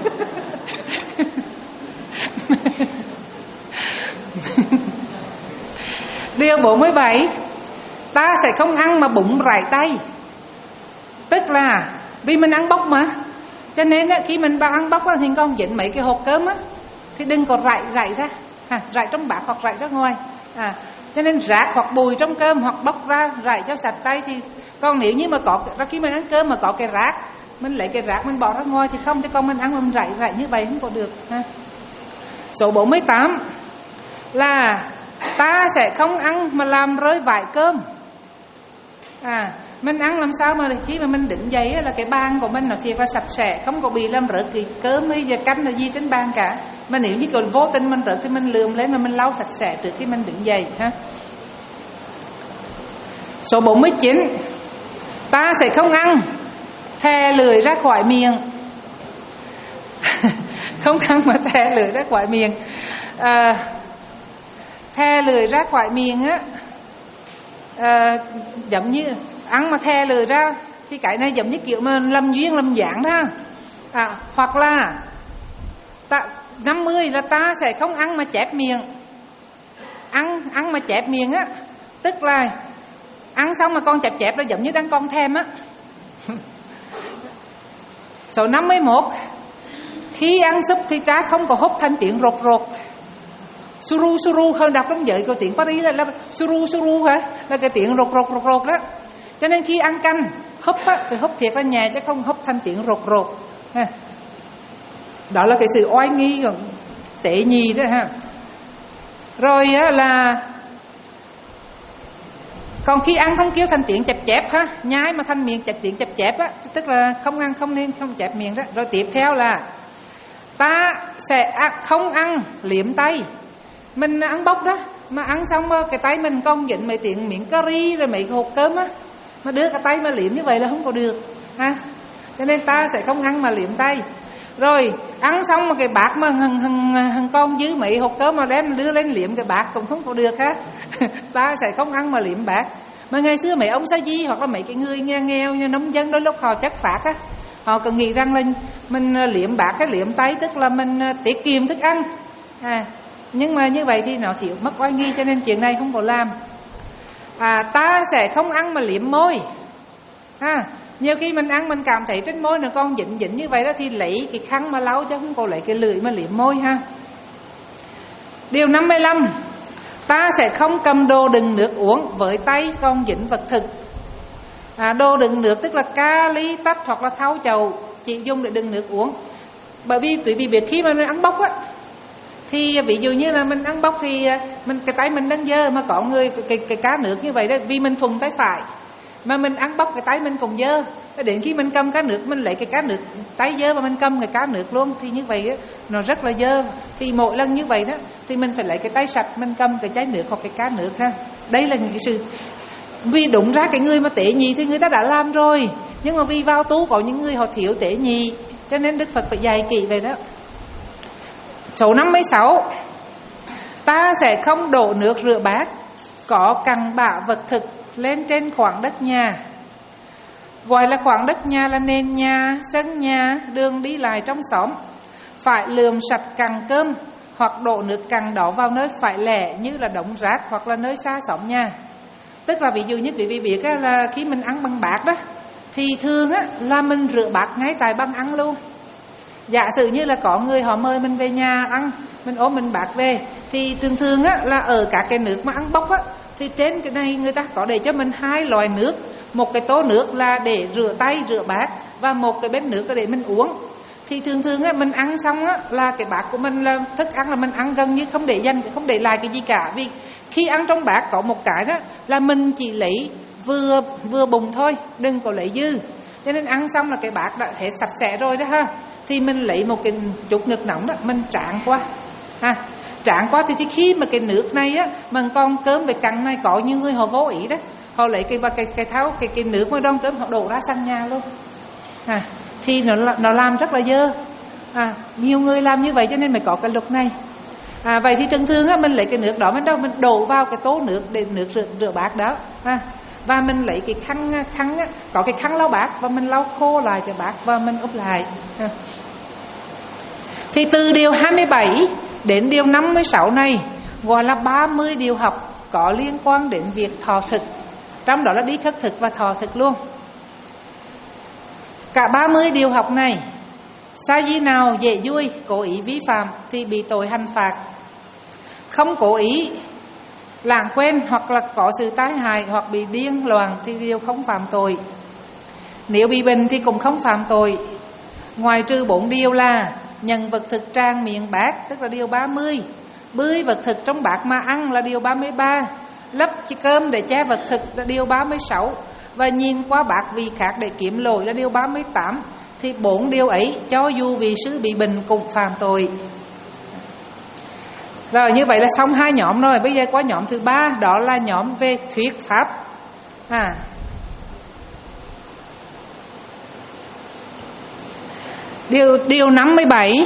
Điều bốn mươi bảy, ta sẽ không ăn mà bụng rải tay. Tức là vì mình ăn bốc mà, cho nên á, khi mình ăn bốc á, thì con dính mấy cái hộp cơm á, thì đừng có rải rải ra, à, rải trong bát hoặc rải ra ngoài. À, Cho nên rác hoặc bùi trong cơm hoặc bóc ra rải cho sạch tay thì, còn nếu như mà có khi mình ăn cơm mà có cái rác, mình lấy cái rác mình bỏ ra ngoài thì không, chứ còn mình ăn mình rải rải như vậy không có được ha. Số bốn mươi tám là ta sẽ không ăn mà làm rơi vải cơm. À, mình ăn làm sao mà khi mà mình đứng dậy là cái bàn của mình nó thiệt là sạch sẽ, không có bị làm rớt cái cơm hay giờ canh là gì trên bàn cả. Mà nếu như còn vô tình mình rớt thì mình lượm lên mà mình lau sạch sẽ trước khi mình đứng dậy ha. Số bốn mươi chín, ta sẽ không ăn thè lưỡi ra khỏi miệng. Không ăn mà thè lưỡi ra khỏi miệng. À, thè lưỡi ra khỏi miệng á, à, giống như ăn mà thè lưỡi ra thì cái này giống như kiểu mà làm duyên làm dạng đó. À, hoặc là ta, năm mươi là ta sẽ không ăn mà chép miệng. Ăn ăn mà chép miệng á, tức là ăn xong mà con chẹp chẹp là giống như đang con thèm á. Số năm mươi mốt, khi ăn súp thì ta không có húp thành tiếng rột rột. Suru suru hơn đọc trong giới của tiếng Paris là, là suru suru hả? Là cái tiếng rột rột rột rột đó. Cho nên khi ăn canh húp á, phải húp thiệt là nhẹ chứ không húp thành tiếng rột rột ha. Đó là cái sự oai nghi của tế nhì đó ha. Rồi á, là còn khi ăn không kêu thành tiếng chẹp chẹp ha, nhai mà thành miệng chẹp tiếng chẹp chẹp á, tức là không ăn không nên không chẹp miệng đó. Rồi tiếp theo là ta sẽ không ăn liếm tay. Mình ăn bốc đó, mà ăn xong cái tay mình còn dính mấy tiếng miếng curry rồi mấy hộp cơm á, mà đưa cái tay mà liếm như vậy là không có được ha. Cho nên ta sẽ không ăn mà liếm tay. Rồi ăn xong mà cái bát mà hằng hằng hằng con dưới mấy hộp cơm mà đem đưa lên liệm cái bát cũng không có được ha. Ta sẽ không ăn mà liệm bát. Mà ngày xưa mấy ông sa di hoặc là mấy cái người nghèo nghèo như nông dân đôi lúc họ chất phạt á, họ cần nghĩ rằng là mình liệm bát cái liệm tay tức là mình tiết kiệm thức ăn à, nhưng mà như vậy thì nó thiếu mất oai nghi, cho nên chuyện này không có làm. À, ta sẽ không ăn mà liệm môi ha. Nhiều khi mình ăn mình cảm thấy trên môi nó còn dính dính như vậy đó thì lấy cái khăn mà lau chứ không có lấy cái lưỡi mà liếm môi ha. Điều năm mươi lăm, ta sẽ không cầm đồ đựng nước uống với tay còn dính vật thực. À, đồ đựng nước tức là ca ly tách hoặc là thau chậu chỉ dùng để đựng nước uống. Bởi vì quý vị biết khi mà mình ăn bốc á, thì ví dụ như là mình ăn bốc thì mình cái tay mình đang dơ, mà có người cái, cái cá nước như vậy đó, vì mình thuần tay phải mà mình ăn bốc cái tay mình còn dơ, đến khi mình cầm cá nước mình lấy cái cá nước tay dơ mà mình cầm cái cá nước luôn thì như vậy đó, nó rất là dơ. Thì mỗi lần như vậy đó thì mình phải lấy cái tay sạch mình cầm cái chai nước hoặc cái cá nước ha. Đây là những cái sự, vì đúng ra cái người mà tế nhị thì người ta đã làm rồi, nhưng mà vì vào tu có những người họ thiếu tế nhị, cho nên Đức Phật phải dạy kỹ về đó. Số năm mươi sáu, ta sẽ không đổ nước rửa bát có cặn bã vật thực lên trên khoảng đất nhà. Gọi là khoảng đất nhà là nền nhà, sân nhà, đường đi lại trong xóm. Phải lườm sạch cặn cơm hoặc đổ nước cặn đó vào nơi phải lẻ như là đống rác hoặc là nơi xa xóm nhà. Tức là ví dụ như quý vị biết là khi mình ăn bằng bát đó thì thường á, là mình rửa bát ngay tại bàn ăn luôn. Giả sử như là có người họ mời mình về nhà ăn, mình ôm mình bát về thì thường thường á, là ở các cái nước mà ăn bốc á, thì trên cái này người ta có để cho mình hai loại nước. Một cái tô nước là để rửa tay, rửa bát, và một cái bát nước là để mình uống. Thì thường thường á, mình ăn xong á, là cái bát của mình là thức ăn là mình ăn gần như không để dành, không để lại cái gì cả. Vì khi ăn trong bát có một cái đó là mình chỉ lấy vừa vừa bụng thôi, đừng có lấy dư. Cho nên ăn xong là cái bát đã thể sạch sẽ rồi đó ha. Thì mình lấy một cái chút nước nóng đó mình tráng qua ha. Tráng qua thì khi mà cái nước này á, mình con cơm về cặn này có những người họ vô ý đó, họ lấy cái cái cái tháo cái cái nước mà đông cơm họ đổ ra sân nhà luôn à, thì nó nó làm rất là dơ à, nhiều người làm như vậy cho nên mới có cái luật này à. Vậy thì thường thường á, mình lấy cái nước đó mình đâu mình đổ vào cái tô nước để nước rửa, rửa bát đó à. Và mình lấy cái khăn khăn á, có cái khăn lau bát và mình lau khô lại cái bát và mình úp lại à. Thì từ điều hai mươi bảy đến điều năm mươi sáu này gọi là ba mươi điều học có liên quan đến việc thọ thực. Trong đó là đi khất thực và thọ thực luôn. Cả ba mươi điều học này, sa di nào dễ vui cố ý vi phạm thì bị tội hành phạt. Không cố ý lãng quên hoặc là có sự tai hại hoặc bị điên loạn thì đều không phạm tội. Nếu bị bệnh thì cũng không phạm tội, ngoài trừ bốn điều là nhận vật thực trang miệng bát, tức là điều ba mươi, bươi vật thực trong bát mà ăn là điều ba mươi ba, lấp cơm để che vật thực là điều ba mươi sáu, và nhìn qua bát vị khác để kiếm lỗi là điều ba mươi tám. Thì bốn điều ấy cho dù vị sư bị bệnh cũng phạm tội. Rồi như vậy là xong hai nhóm rồi. Bây giờ qua nhóm thứ ba, đó là nhóm về thuyết pháp. à. Điều, điều năm mươi bảy,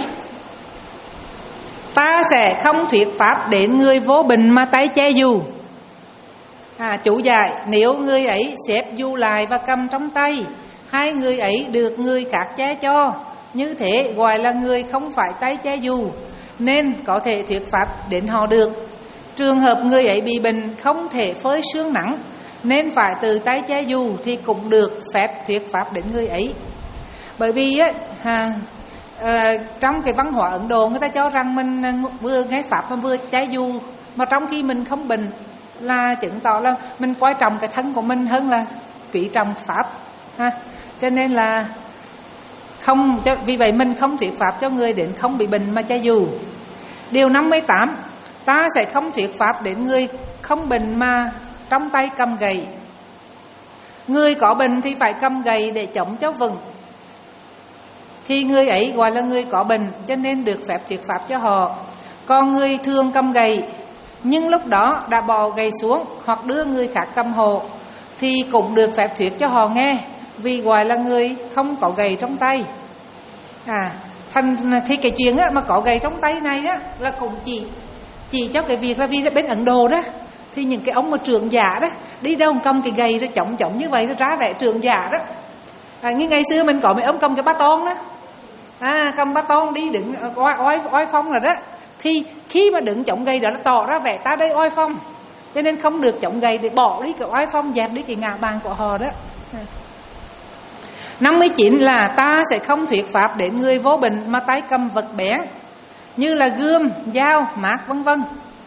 ta sẽ không thuyết pháp đến người vô bệnh mà tay che dù. à, Chủ dạy, nếu người ấy xếp dù lại và cầm trong tay, hai người ấy được người khác che cho, như thế gọi là người không phải tay che dù, nên có thể thuyết pháp đến họ được. Trường hợp người ấy bị bệnh không thể phơi sương nắng nên phải từ tay che dù thì cũng được phép thuyết pháp đến người ấy. Bởi vì á, à, à, trong cái văn hóa Ấn Độ người ta cho rằng mình vừa nghe pháp mà vừa che dù, mà trong khi mình không bệnh là chứng tỏ là mình quan trọng cái thân của mình hơn là quý trọng pháp. ha. Cho nên là không, vì vậy mình không thuyết pháp cho người đến không bị bệnh mà che dù. Điều năm mươi tám, ta sẽ không thuyết pháp đến người không bệnh mà trong tay cầm gậy. Người có bệnh thì phải cầm gậy để chống cho vững, thì người ấy gọi là người có bệnh, cho nên được phép thuyết pháp cho họ. Còn người thường cầm gậy nhưng lúc đó đã bỏ gậy xuống hoặc đưa người khác cầm hộ thì cũng được phép thuyết cho họ nghe, vì gọi là người không có gậy trong tay. À, thành thì cái chuyện á, mà có gậy trong tay này á, là cũng chỉ chỉ cho cái việc là vì bên Ấn Độ đó thì những cái ông mà trưởng giả đó đi đâu cầm cái gậy rồi chống chống như vậy nó ra vẻ trưởng giả đó. À, như ngày xưa mình có mấy ông cầm cái bát tôn đó, à, cầm bát tôn đi đứng oai oai oai phong rồi đó, thì khi mà đứng chống gậy đó nó tỏ ra vẻ ta đây oai phong, cho nên không được chống gậy để bỏ đi cái oai phong, dẹp đi cái ngạ mạn của họ đó. năm mươi chín là ta sẽ không thuyết pháp đến người vô bệnh mà tay cầm vật bén như là gươm, dao, mát vân vân.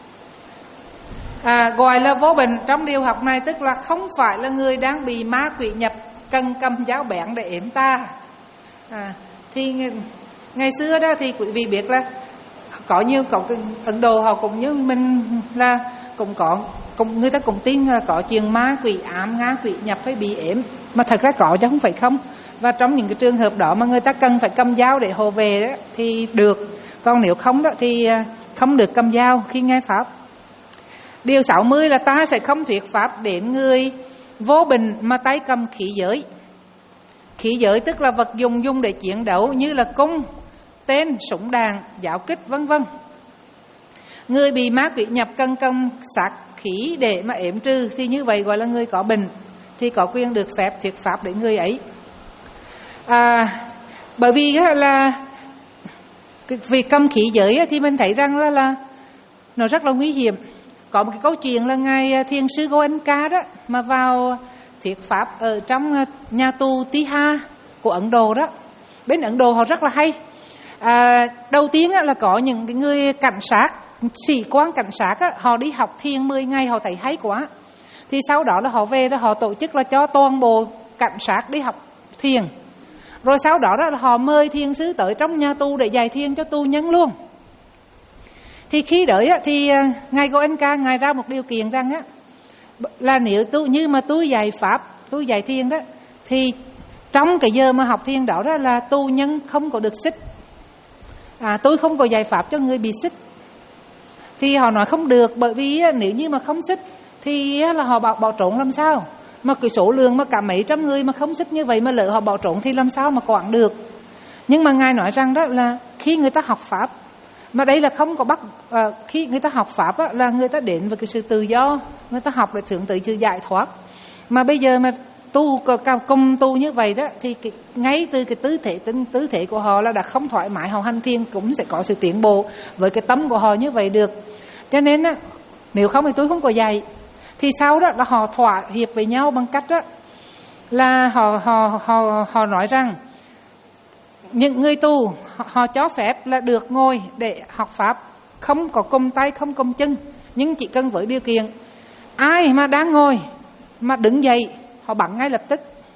À, gọi là vô bệnh trong điều học này tức là không phải là người đang bị ma quỷ nhập cần cầm dao bén để ếm ta. À, thì ngày xưa đó thì quý vị biết là có nhiều có Ấn Độ họ cũng như mình là cũng có cũng người ta cũng tin là có chuyện ma quỷ ám ngã quỷ nhập phải bị ếm, mà thật ra có chứ không phải không. Và trong những cái trường hợp đó mà người ta cần phải cầm dao để hộ về đó thì được, còn nếu không đó thì không được cầm dao khi nghe pháp. Điều sáu mươi là ta sẽ không thuyết pháp đến người vô bệnh mà tay cầm khí giới. Khí giới tức là vật dùng dùng để chiến đấu như là cung, tên, súng đạn, giáo kích vân vân. Người bị ma quỷ nhập cần cầm sát khí để mà ếm trừ thì như vậy gọi là người có bệnh, thì có quyền được phép thuyết pháp đến người ấy. À, bởi vì là việc cầm khí giới thì mình thấy rằng là, là nó rất là nguy hiểm. Có một cái câu chuyện là ngài thiền sư Goenka đó mà vào thuyết pháp ở trong nhà tù Tiha của Ấn Độ đó. Bên Ấn Độ họ rất là hay. À, đầu tiên là có những cái người cảnh sát, sĩ quan cảnh sát á, họ đi học thiền mười ngày họ thấy hay quá. Thì sau đó là họ về đó họ tổ chức là cho toàn bộ cảnh sát đi học thiền. Rồi sau đó là họ mời thiền sư tới trong nhà tù để dạy thiền cho tù nhân luôn. Thì khi đợi á, thì ngài Goenka ngài ra một điều kiện rằng á, là nếu tôi như mà tôi dạy pháp, tôi dạy thiền đó, thì trong cái giờ mà học thiền đó, đó là tù nhân không có được xích. À, tôi không có dạy pháp cho người bị xích. Thì họ nói không được, bởi vì nếu như mà không xích thì là họ bỏ, bỏ trốn làm sao? Mà cái số lượng mà cả mấy trăm người mà không xích như vậy mà lỡ họ bỏ trốn thì làm sao mà quản được. Nhưng mà ngài nói rằng đó là khi người ta học pháp, mà đây là không có bắt à, khi người ta học pháp á, là người ta đến với cái sự tự do, người ta học để thưởng tự sự giải thoát. Mà bây giờ mà tu cao công tu như vậy đó thì cái, ngay từ cái tứ thể tính tứ thể của họ là đã không thoải mái, họ hành thiền cũng sẽ có sự tiến bộ với cái tâm của họ như vậy được. Cho nên á, nếu không thì tôi không có dạy. Thì sau đó là họ thỏa hiệp với nhau bằng cách đó là họ họ họ họ nói rằng những người tù họ, họ cho phép là được ngồi để học pháp không có cùm tay, không cùm chân, nhưng chỉ cần với điều kiện ai mà đang ngồi mà đứng dậy họ bắn ngay lập tức.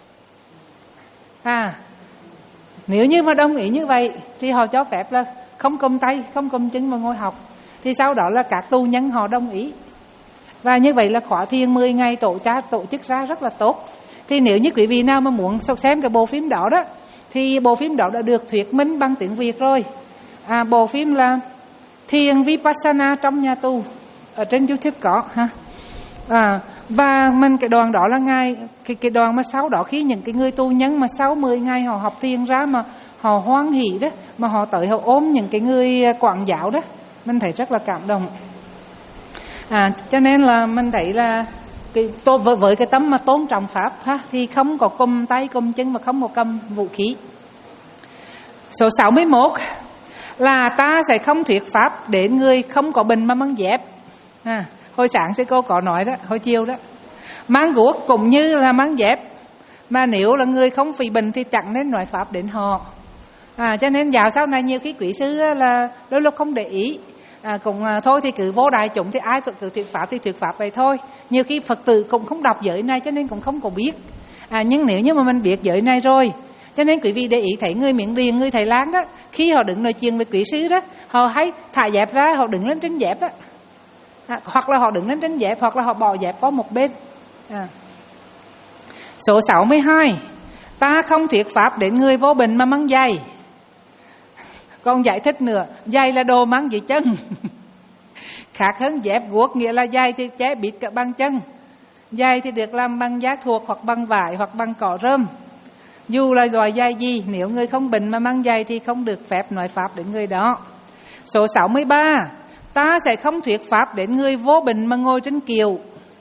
À, nếu như mà đồng ý như vậy thì họ cho phép là không cùm tay, không cùm chân mà ngồi học. Thì sau đó là các tù nhân họ đồng ý. Và như vậy là khóa thiền mười ngày tổ chức, tổ chức ra rất là tốt. Thì nếu như quý vị nào mà muốn xem cái bộ phim đó đó, thì bộ phim đó đã được thuyết minh bằng tiếng Việt rồi. À, bộ phim là Thiền Vipassana trong nhà tù, ở trên YouTube có ha. À, và mình cái đoàn đó là ngày cái cái đoàn mà sau đó khi những cái người tù nhân mà sau mười ngày họ học thiền ra mà họ hoan hỉ đó, mà họ tới họ ôm những cái người quản giáo đó, mình thấy rất là cảm động. À, cho nên là mình thấy là cái, với, với cái tâm mà tôn trọng pháp ha, thì không có cầm tay cầm chân mà không có cầm vũ khí. Số sáu mươi mốt là ta sẽ không thuyết pháp để người không có bệnh mà mang dép. À, hồi sáng sư cô có nói đó, hồi chiều đó, mang guốc cũng như là mang dép, mà nếu là người không bị bệnh thì chẳng nên nói pháp đến họ. À, cho nên vào sau này nhiều khi quý sư là đôi lúc không để ý. À, cũng à, thôi thì cứ vô đại chúng thì ai cứ thuyết pháp thì thuyết pháp vậy thôi. Nhiều khi Phật tử cũng không đọc giới này cho nên cũng không có biết. À, nhưng nếu như mà mình biết giới này rồi, cho nên quý vị để ý thấy người Miến Điện, người Thái Lan đó, khi họ đứng nói chuyện với quý sư đó, họ hay thả dép ra, họ đứng lên trên dép đó. À, hoặc là họ đứng lên trên dép, hoặc là họ bỏ dép qua một bên. À. Số sáu mươi hai, ta không thuyết pháp đến người vô bệnh mà mang giày. Còn giải thích nữa, giày là đồ mang dưới chân. Khác hơn dép guốc, nghĩa là giày thì che bịt cả bằng chân. Giày thì được làm bằng da thuộc hoặc bằng vải hoặc bằng cỏ rơm. Dù là loại giày gì, nếu người không bệnh mà mang giày thì không được phép nói pháp đến người đó. Số sáu mươi ba, ta sẽ không thuyết pháp đến người vô bệnh mà ngồi trên kiệu.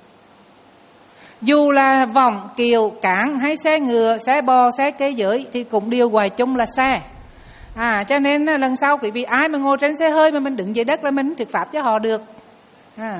Dù là vòng, kiệu, cáng hay xe ngựa, xe bò, xe kế giới thì cũng đều gọi chung là xe. À, cho nên lần sau quý vị ai mà ngồi trên xe hơi mà mình đứng dưới đất là mình thuyết pháp cho họ được. À.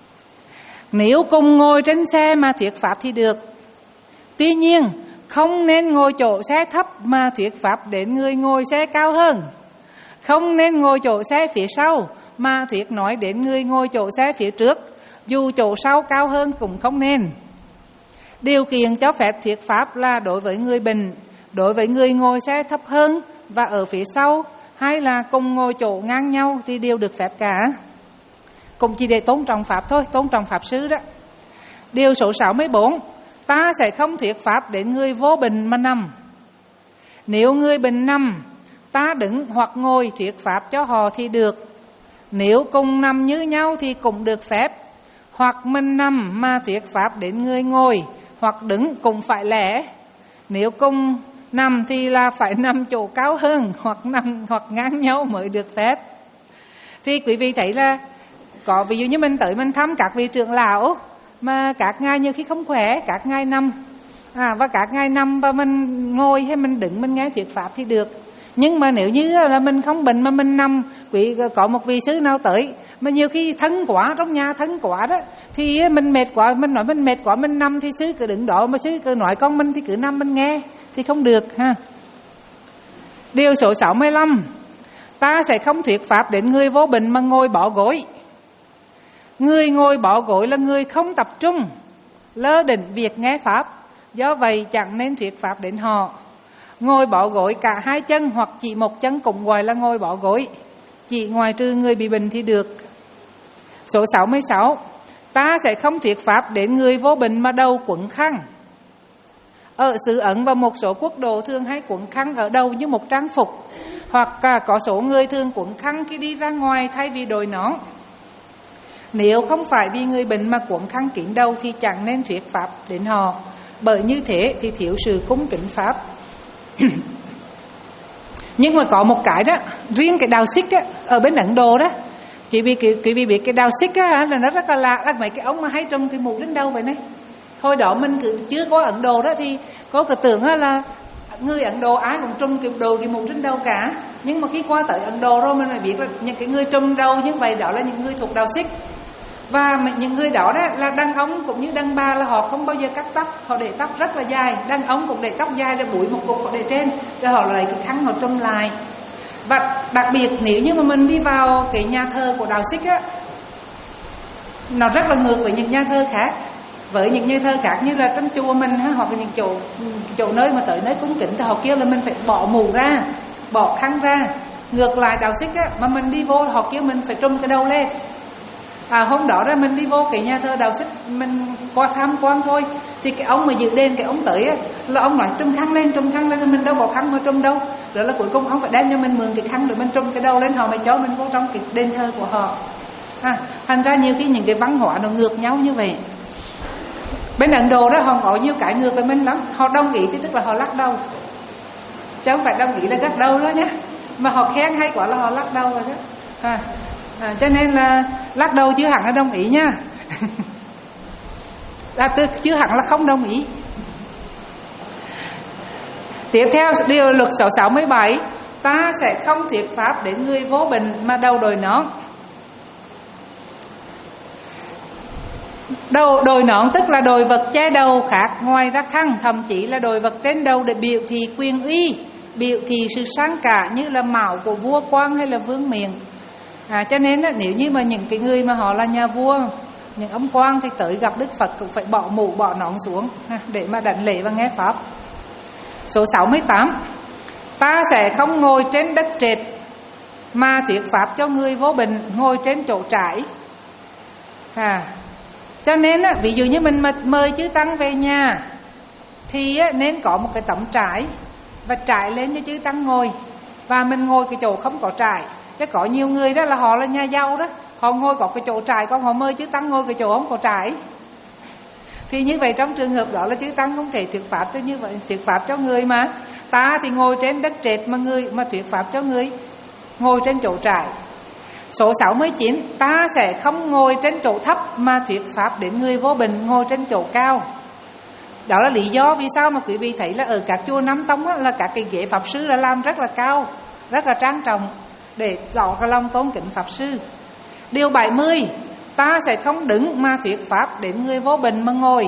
Nếu cùng ngồi trên xe mà thuyết pháp thì được. Tuy nhiên không nên ngồi chỗ xe thấp mà thuyết pháp đến người ngồi xe cao hơn. Không nên ngồi chỗ xe phía sau mà thuyết nói đến người ngồi chỗ xe phía trước. Dù chỗ sau cao hơn cũng không nên. Điều kiện cho phép thuyết pháp là đối với người bệnh, đối với người ngồi xe thấp hơn và ở phía sau, hay là cùng ngồi chỗ ngang nhau thì đều được phép cả. Cũng chỉ để tôn trọng pháp thôi, tôn trọng pháp sư đó. Điều số sáu mươi bốn, ta sẽ không thuyết pháp đến người vô bệnh mà nằm. Nếu người bệnh nằm, ta đứng hoặc ngồi thuyết pháp cho họ thì được. Nếu cùng nằm như nhau thì cũng được phép. Hoặc mình nằm mà thuyết pháp đến người ngồi, hoặc đứng cũng phải lẽ. Nếu cùng nằm thì là phải nằm chỗ cao hơn, hoặc nằm hoặc ngang nhau mới được phép. Thì quý vị thấy là có ví dụ như mình tới mình thăm các vị trưởng lão mà các ngài nhiều khi không khỏe, các ngài nằm, à, và các ngài nằm và mình ngồi hay mình đứng mình nghe thuyết pháp thì được. Nhưng mà nếu như là mình không bệnh mà mình nằm, quý có một vị sư nào tới mà nhiều khi thân quá, trong nhà thân quá đó, thì mình mệt quá, mình nói mình mệt quá mình nằm thì sư cứ đứng đó, mà sư cứ nói con mình thì cứ nằm mình nghe thì không được ha. Điều số sáu mươi lăm, ta sẽ không thuyết pháp đến người vô bệnh mà ngồi bỏ gối. Người ngồi bỏ gối là người không tập trung, lơ đỉnh việc nghe pháp, do vậy chẳng nên thuyết pháp đến họ. Ngồi bỏ gối cả hai chân hoặc chỉ một chân cũng gọi là ngồi bỏ gối, chỉ ngoài trừ người bị bệnh thì được. Số sáu mươi sáu, ta sẽ không thuyết pháp đến người vô bệnh mà đầu quấn khăn. Ở xứ Ấn và một số quốc độ thường hay quấn khăn ở đầu như một trang phục, hoặc có số người thường quấn khăn khi đi ra ngoài thay vì đội nón. Nếu không phải vì người bệnh mà quấn khăn kín đầu thì chẳng nên thuyết pháp đến họ, bởi như thế thì thiếu sự cung kính pháp. Nhưng mà có một cái đó, riêng cái đào Sikh á, ở bên Ấn Độ đó, quý vị quý vị biết cái đào Sikh á, là nó rất là lạ, là mấy cái ông mà hay trồng cái mũ đến đâu vậy này. Hồi đó mình cứ chưa có Ấn Độ đó thì có cái tưởng là người Ấn Độ ai cũng trồng cái đồ cái mũ trên đầu cả. Nhưng mà khi qua tới Ấn Độ rồi mình mới biết là những cái người trồng đầu như vậy đó là những người thuộc đạo Sikh. Và những người đó, đó là đàn ông cũng như đàn bà là họ không bao giờ cắt tóc, họ để tóc rất là dài. Đàn ông cũng để tóc dài rồi búi một cục họ để trên, rồi họ lấy cái khăn họ trông lại. Và đặc biệt nếu như mà mình đi vào cái nhà thờ của đạo Sikh á, nó rất là ngược với những nhà thờ khác. Với những nhà thờ khác như là trong chùa mình ha, hoặc là những chỗ chỗ nơi mà tới nơi cung kính thì họ kêu là mình phải bỏ mũ ra, bỏ khăn ra. Ngược lại đạo Sikh á, mà mình đi vô họ kêu mình phải trùm cái đầu lên. À, hôm đó ra mình đi vô cái nhà thờ đạo Sikh, mình qua tham quan thôi, thì cái ông mà giữ đền, cái ông tới á, là ông nói trùm khăn lên, trùm khăn lên, mình đâu có khăn mà trùm đâu. Rồi là cuối cùng ông phải đem cho mình mượn cái khăn rồi mình trùm cái đầu lên, họ mới cho mình vô trong cái đền thờ của họ. À, thành ra nhiều cái những cái văn hóa nó ngược nhau như vậy. Bên Ấn Độ đó họ có nhiều cái ngược với mình lắm. Họ đồng ý thì tức là họ lắc đầu, chứ không phải đồng ý là gật đầu đó nhé. Mà họ khen hay quá là họ lắc đầu rồi đó. À, à, cho nên là lắc đầu chứ hẳn là đồng ý nha. À, chứ hẳn là không đồng ý. Tiếp theo điều luật số sáu mươi bảy, ta sẽ không thuyết pháp để người vô bệnh mà đầu đội nón. Đầu đội nón tức là đội vật che đầu khác ngoài ra khăn, thậm chí là đội vật trên đầu để biểu thị quyền uy, biểu thị sự sáng cả như là mão của vua quan hay là vương miện. À, cho nên nếu như mà những cái người mà họ là nhà vua, những ông quan thì tới gặp Đức Phật cũng phải bỏ mũ bỏ nón xuống để mà đảnh lễ và nghe pháp. Số sáu mươi tám, ta sẽ không ngồi trên đất trệt mà thuyết pháp cho người vô bệnh ngồi trên chỗ trải. À, cho nên ví dụ như mình mời chư tăng về nhà thì nên có một cái tấm trải và trải lên cho chư tăng ngồi, và mình ngồi cái chỗ không có trải. Chứ có nhiều người đó là họ là nhà giàu đó, họ ngồi có cái chỗ trải, còn họ mời chư tăng ngồi cái chỗ không có trải. Thì như vậy trong trường hợp đó là chư tăng không thể thuyết pháp cho như vậy, thuyết pháp cho người mà. Ta thì ngồi trên đất trệt mà người mà thuyết pháp cho người ngồi trên chỗ trải. Số sáu mươi chín, ta sẽ không ngồi trên chỗ thấp mà thuyết pháp đến người vô bệnh ngồi trên chỗ cao. Đó là lý do vì sao mà quý vị thấy là ở các chùa Nam Tông á, là các cái ghế pháp sư là làm rất là cao, rất là trang trọng để tỏ cái lòng tôn kính pháp sư. Điều bảy mươi, ta sẽ không đứng mà thuyết pháp đến người vô bệnh mà ngồi.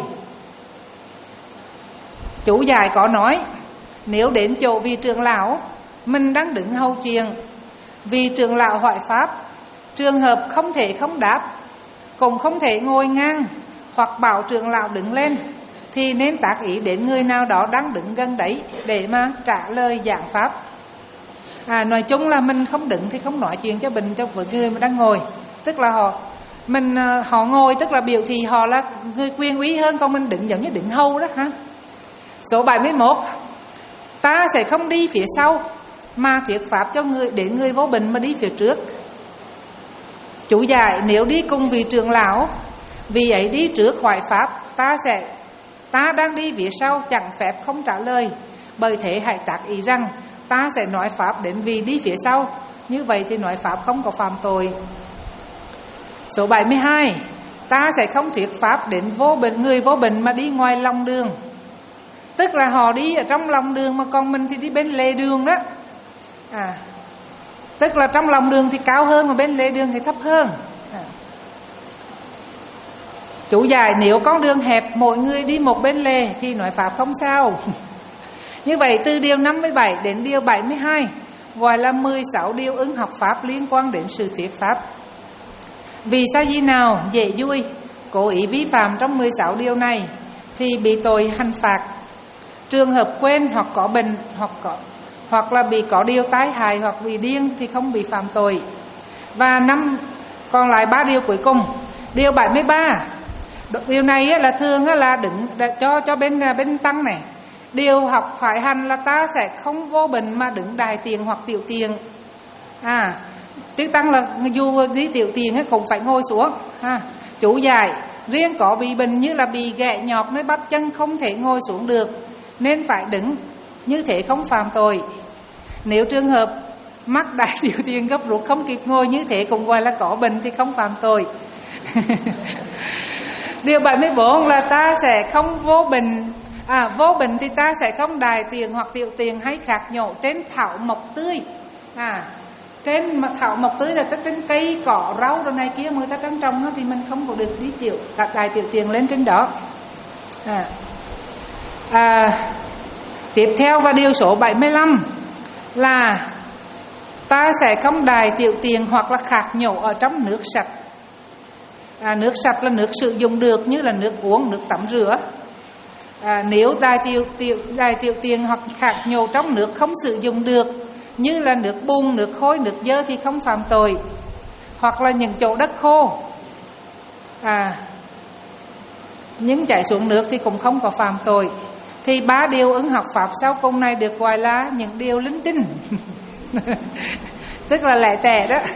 Chú giải có nói, nếu đến chỗ vị trưởng lão, mình đang đứng hầu chuyện, vị trưởng lão hỏi pháp, trường hợp không thể không đáp, cũng không thể ngồi ngang hoặc bảo trưởng lão đứng lên, thì nên tác ý đến người nào đó đang đứng gần đấy để mà trả lời giảng pháp. À, nói chung là mình không đứng thì không nói chuyện cho bình cho với người mà đang ngồi, tức là họ mình họ ngồi tức là biểu thị họ là người quyền uy hơn, còn mình đứng giống như đứng hầu đó ha. Số bảy mươi mốt, ta sẽ không đi phía sau mà thuyết pháp cho người đến người vô bệnh mà đi phía trước. Chú giải, nếu đi cùng vị trưởng lão, vị ấy đi trước hỏi pháp, ta sẽ ta đang đi phía sau chẳng phép không trả lời. Bởi thế hãy tác ý rằng ta sẽ nói pháp đến vị đi phía sau, như vậy thì nói pháp không có phạm tội. Số bảy mươi hai, ta sẽ không thuyết pháp đến vô bệnh người vô bệnh mà đi ngoài lòng đường. Tức là họ đi ở trong lòng đường mà còn mình thì đi bên lề đường đó. À, tức là trong lòng đường thì cao hơn mà bên lề đường thì thấp hơn. À. Chủ giải, nếu con đường hẹp mỗi người đi một bên lề thì nói pháp không sao. Như vậy từ điều năm mươi bảy đến điều bảy mươi hai gọi là mười sáu điều ứng học pháp liên quan đến sự thuyết pháp. Vì sa di nào dễ vui cố ý vi phạm trong mười sáu điều này thì bị tội hành phạt. Trường hợp quên hoặc có bệnh hoặc có hoặc là bị có điều tai hại hoặc bị điên thì không bị phạm tội. Và năm còn lại ba điều cuối cùng. Điều bảy mươi ba, điều này là thường là đứng cho cho bên bên tăng này. Điều học phải hành là ta sẽ không vô bệnh mà đứng đài tiền hoặc tiểu tiền. À, chư tăng là dù đi tiểu tiền cũng phải ngồi xuống. Ha, chú giải, riêng có bị bệnh như là bị ghẹ nhọt nơi bắp chân không thể ngồi xuống được nên phải đứng, như thế không phạm tội. Nếu trường hợp mắc đại tiểu tiền gấp rút không kịp ngồi, như thế cũng gọi là có bệnh thì không phạm tội. Điều bảy mươi bốn là ta sẽ không vô bệnh. À, vô bệnh thì ta sẽ không đài tiền hoặc tiểu tiền hay khạc nhổ trên thảo mộc tươi. À, trên thảo mộc tươi là trên cây cỏ rau rồi này kia người ta trồng trồng thì mình không có được đi tiểu đài tiểu tiền lên trên đó. À, à, tiếp theo và điều số bảy mươi lăm là Ta sẽ không đài tiểu tiện hoặc là khạc nhổ ở trong nước sạch. À, nước sạch là nước sử dụng được, như là nước uống, nước tắm rửa. À, nếu đài tiểu, tiểu, đài tiểu tiện hoặc khạc nhổ trong nước không sử dụng được, như là nước bùn, nước khối, nước dơ thì không phạm tội. Hoặc là những chỗ đất khô, à, những chảy xuống nước thì cũng không có phạm tội. Thì ba điều ứng học pháp sau cùng này được gọi là những điều linh tinh. Tức là lẻ tẻ đó.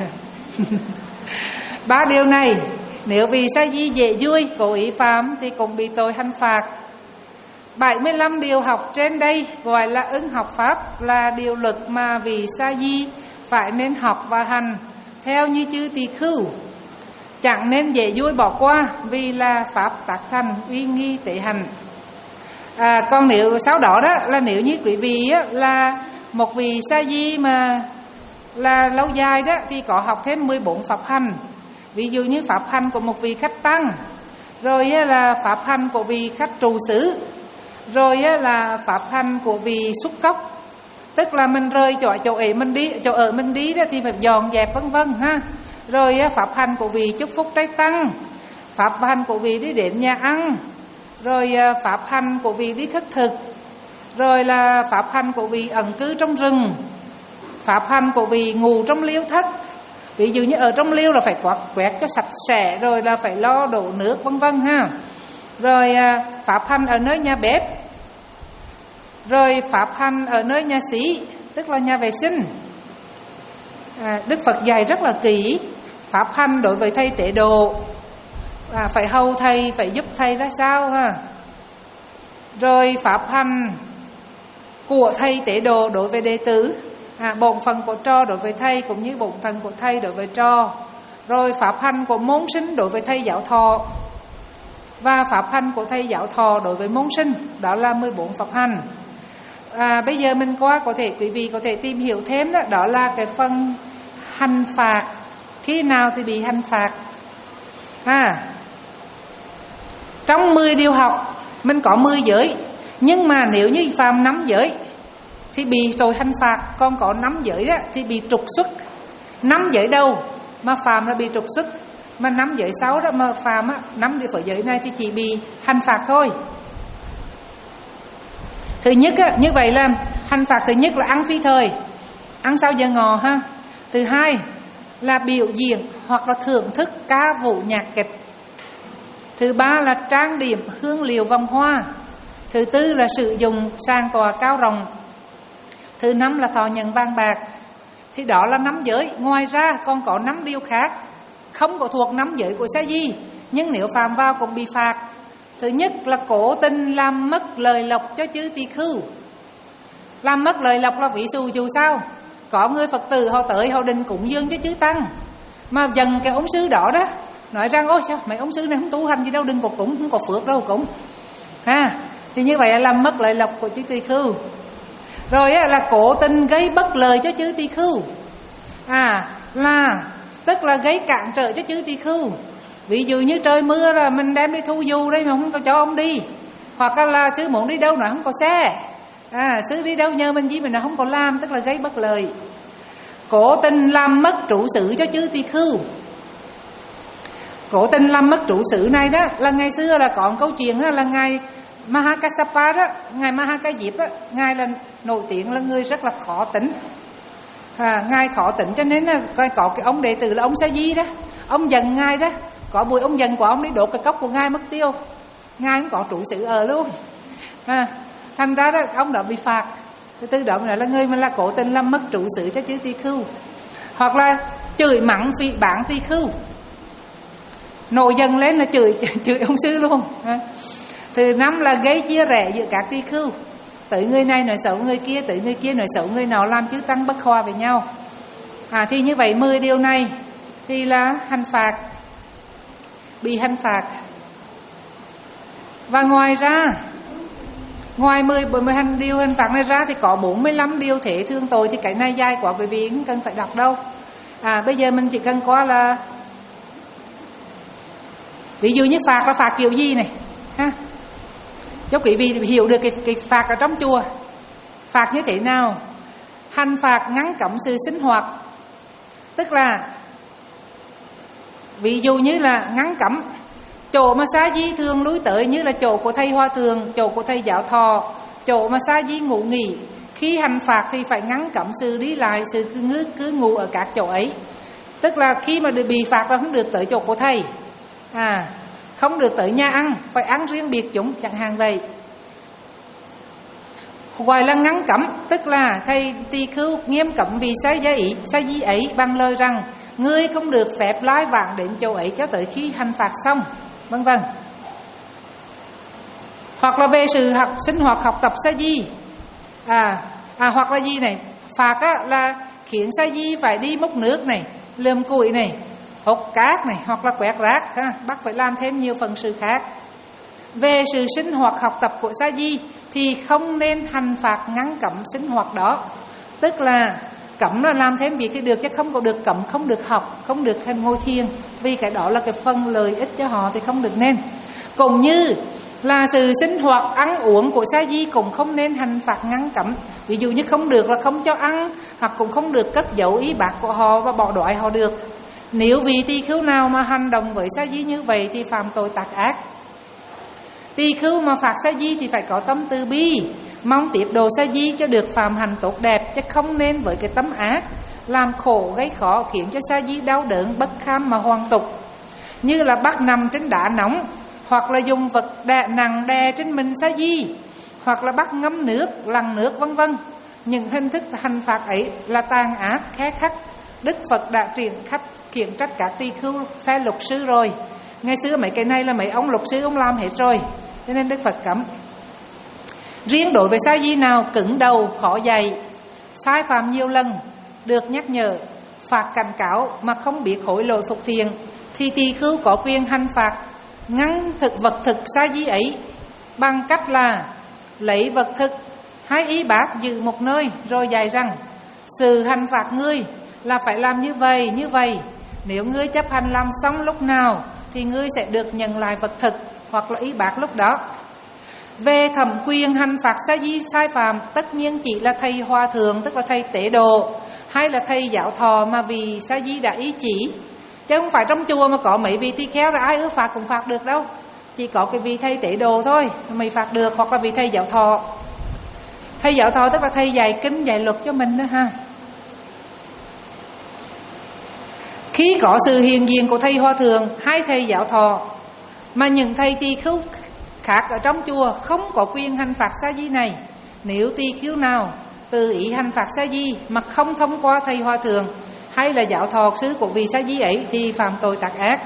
Ba điều này nếu vì sa di dễ vui cố ý phạm thì cũng bị tội hành phạt. bảy mươi lăm điều học trên đây gọi là ứng học pháp, là điều luật mà vì sa di phải nên học và hành theo như chư tỳ khưu, chẳng nên dễ vui bỏ qua, vì là pháp tác thành uy nghi tế hành. À, còn nếu sau đó đó là nếu như quý vị á, là một vị sa di mà là lâu dài đó thì có học thêm mười bốn pháp hành. Ví dụ như pháp hành của một vị khách tăng, rồi á, là pháp hành của vị khách trụ xứ, rồi á, là pháp hành của vị xúc cốc. Tức là mình rời chỗ chỗ ở mình đi, chỗ ở mình đi đó thì phải dọn dẹp vân vân ha. Rồi á, pháp hành của vị chúc phúc trai tăng, pháp hành của vị đi đến nhà ăn, rồi à, pháp hành của vị đi khất thực, rồi là pháp hành của vị ẩn cư trong rừng, pháp hành của vị ngủ trong liêu thất. Ví dụ như ở trong liêu là phải quét, quét cho sạch sẽ, rồi là phải lo đổ nước vân vân ha. Rồi à, pháp hành ở nơi nhà bếp, rồi pháp hành ở nơi nhà sĩ, tức là nhà vệ sinh. à, Đức Phật dạy rất là kỹ. Pháp hành đối với thầy tế độ, à, phải hầu thầy, phải giúp thầy ra sao ha. Rồi pháp hành của thầy tế độ đối với đệ tử, à, bổn phận của trò đối với thầy cũng như bổn phận của thầy đối với trò. Rồi pháp hành của môn sinh đối với thầy giáo thọ, và pháp hành của thầy giáo thọ đối với môn sinh. Đó là mười bốn pháp hành. à, Bây giờ mình qua có thể quý vị có thể tìm hiểu thêm đó, đó là cái phần hành phạt. Khi nào thì bị hành phạt? à, Trong mười điều học mình có mười giới, nhưng mà nếu như phạm năm giới thì bị tội hành phạt. Còn có năm giới đó thì bị trục xuất. Năm giới đầu mà phạm là bị trục xuất, mà năm giới sau đó mà phạm á, năm điều giới này thì chỉ bị hành phạt thôi. Thứ nhất á, như vậy là hành phạt thứ nhất là ăn phi thời, ăn sau giờ ngọ ha. Thứ hai là biểu diễn hoặc là thưởng thức ca vũ nhạc kịch. Thứ ba là trang điểm hương liệu vòng hoa. Thứ tư là sử dụng sàn tòa cao rộng. Thứ năm là thọ nhận vàng bạc. Thì đó là năm giới. Ngoài ra còn có năm điều khác không có thuộc năm giới của sa di, nhưng nếu phạm vào cũng bị phạt. Thứ nhất là cố tình làm mất lời lộc cho chư tỳ khưu. Làm mất lời lộc là ví dụ dù sao, có người Phật tử họ tới họ định cúng dường cho chư tăng, mà dần cái ông sư đó đó nói rằng ôi sao mấy ông sư này không tu hành gì đâu, đừng có cúng, không có phước đâu cúng ha. Thì như vậy là làm mất lời lộc của chư tỳ khưu. Rồi là cố tình gây bất lợi cho chư tỳ khưu, à là tức là gây cản trở cho chư tỳ khưu. Ví dụ như trời mưa là mình đem đi thu dù đây mà không có cho ông đi, hoặc là sư muốn đi đâu nói không có xe, à sư đi đâu nhờ mình gì mình nó không có làm, tức là gây bất lợi. Cố tình làm mất trụ sự cho chư tỳ khưu. Cố tình làm mất trụ sự này đó là ngày xưa là có một câu chuyện đó, là ngài Mahakassapa đó, ngài Mahakajip đó, ngài là nổi tiếng là người rất là khó tính, à, ngài khó tính cho nên là có cái ông đệ tử là ông Sa Di đó, ông giận ngài đó, có buổi ông giận của ông đi đốt cái cốc của ngài mất tiêu, ngài cũng có trụ sự ở luôn, à, thành ra đó ông đã bị phạt. Thứ tư đó là người mà là cố tình làm mất trụ sự cho chư tỳ khưu, hoặc là chửi mắng phỉ báng tỳ khưu, nổi dần lên là chửi chửi ông sư luôn. À. Thứ năm là gây chia rẽ giữa các tỳ khưu, tới người này nói xấu người kia, tới người kia nói xấu người nào, làm chư tăng bất hòa với nhau. À thì như vậy mười điều này thì là hành phạt, bị hành phạt. Và ngoài ra, ngoài mười mười hành điều hành phạt này ra thì có bốn mươi lăm điều thể thương tội. Thì cái này dài quá quý vị không cần phải đọc đâu. À bây giờ mình chỉ cần qua là ví dụ như phạt là phạt kiểu gì này ha, cho quý vị hiểu được cái, cái phạt ở trong chùa phạt như thế nào. hành phạt ngăn cấm sự sinh hoạt. Tức là ví dụ như là ngăn cấm chỗ mà sa di thường lui tới, như là chỗ của thầy hòa thượng, chỗ của thầy giáo thọ, chỗ mà sa di ngủ nghỉ. Khi hành phạt thì phải ngăn cấm sự đi lại, sự cứ, cứ ngủ ở các chỗ ấy. Tức là khi mà bị phạt là không được tới chỗ của thầy, à, không được tới nhà ăn, phải ăn riêng biệt chúng, chẳng hạn vậy. Gọi là ngăn cấm, tức là thầy tỳ khưu nghiêm cấm vì sa di sa di ấy bằng lời rằng ngươi không được phép lái vãng đến chỗ ấy cho tới khi hành phạt xong, vân vân. Hoặc là về sự học sinh hoạt học tập sa di, à, à hoặc là gì này, phạt á, là khiến sa di phải đi múc nước này, lườm củi này, hốt cát này, hoặc là quét rác ha, bắt phải làm thêm nhiều phần sự khác. Về sự sinh hoạt học tập của sa di thì không nên hành phạt ngăn cấm sinh hoạt đó. Tức là cấm là làm thêm việc thì được, chứ không có được cấm không được học, không được hành ngồi thiền, vì cái đó là cái phần lợi ích cho họ thì không được nên. Cũng như là sự sinh hoạt ăn uống của sa di cũng không nên hành phạt ngăn cấm. Ví dụ như không được là không cho ăn, hoặc cũng không được cất giấu ý bạc của họ và bỏ đói họ được. Nếu vị tỳ khưu nào mà hành động với sa di như vậy thì phạm tội tạc ác. Tỳ khưu mà phạt sa di thì phải có tâm từ bi, mong tiếp độ sa di cho được phạm hành tốt đẹp, chứ không nên với cái tâm ác làm khổ gây khó, khiến cho sa di đau đớn bất kham mà hoàn tục. Như là bắt nằm trên đá nóng, hoặc là dùng vật đè nặng đè trên mình sa di, hoặc là bắt ngâm nước, lằn nước, vân vân. Những hình thức hành phạt ấy là tàn ác, khé khắc. Đức Phật đã triển khắp khiển trách các tỳ khưu phe luật sư rồi. Ngày xưa mấy cái này là mấy ông luật sư ông làm hết rồi, cho nên Đức Phật cấm. Riêng đối với sa di nào cứng đầu, khó dạy, sai phạm nhiều lần, được nhắc nhở, phạt cảnh cáo mà không biết hối lỗi phục thiện, thì tỳ khưu có quyền hành phạt ngăn thực vật thực sa di ấy bằng cách là lấy vật thực hay y bát giữ một nơi, rồi dạy rằng sự hành phạt ngươi là phải làm như vậy như vậy. Nếu ngươi chấp hành làm xong lúc nào thì ngươi sẽ được nhận lại vật thực hoặc là y bát lúc đó. Về thẩm quyền hành phạt sa di sai phạm, tất nhiên chỉ là thầy hòa thượng, tức là thầy tế độ, hay là thầy giáo thọ mà vì sa di đã ý chỉ, chứ không phải trong chùa mà có mấy vị tỳ kheo là ai ước phạt cũng phạt được đâu. Chỉ có cái vị thầy tế độ thôi mới phạt được, hoặc là vị thầy giáo thọ. Thầy giáo thọ tức là thầy dạy kinh dạy luật cho mình đó ha. Khi có sự hiện diện của thầy hòa thượng hay thầy giáo thọ mà những thầy tỳ khưu khác ở trong chùa không có quyền hành phạt sa di này, nếu tỳ khưu nào tự ý hành phạt sa di mà không thông qua thầy hòa thượng hay là giáo thọ sứ của vị sa di ấy thì phạm tội tạc ác.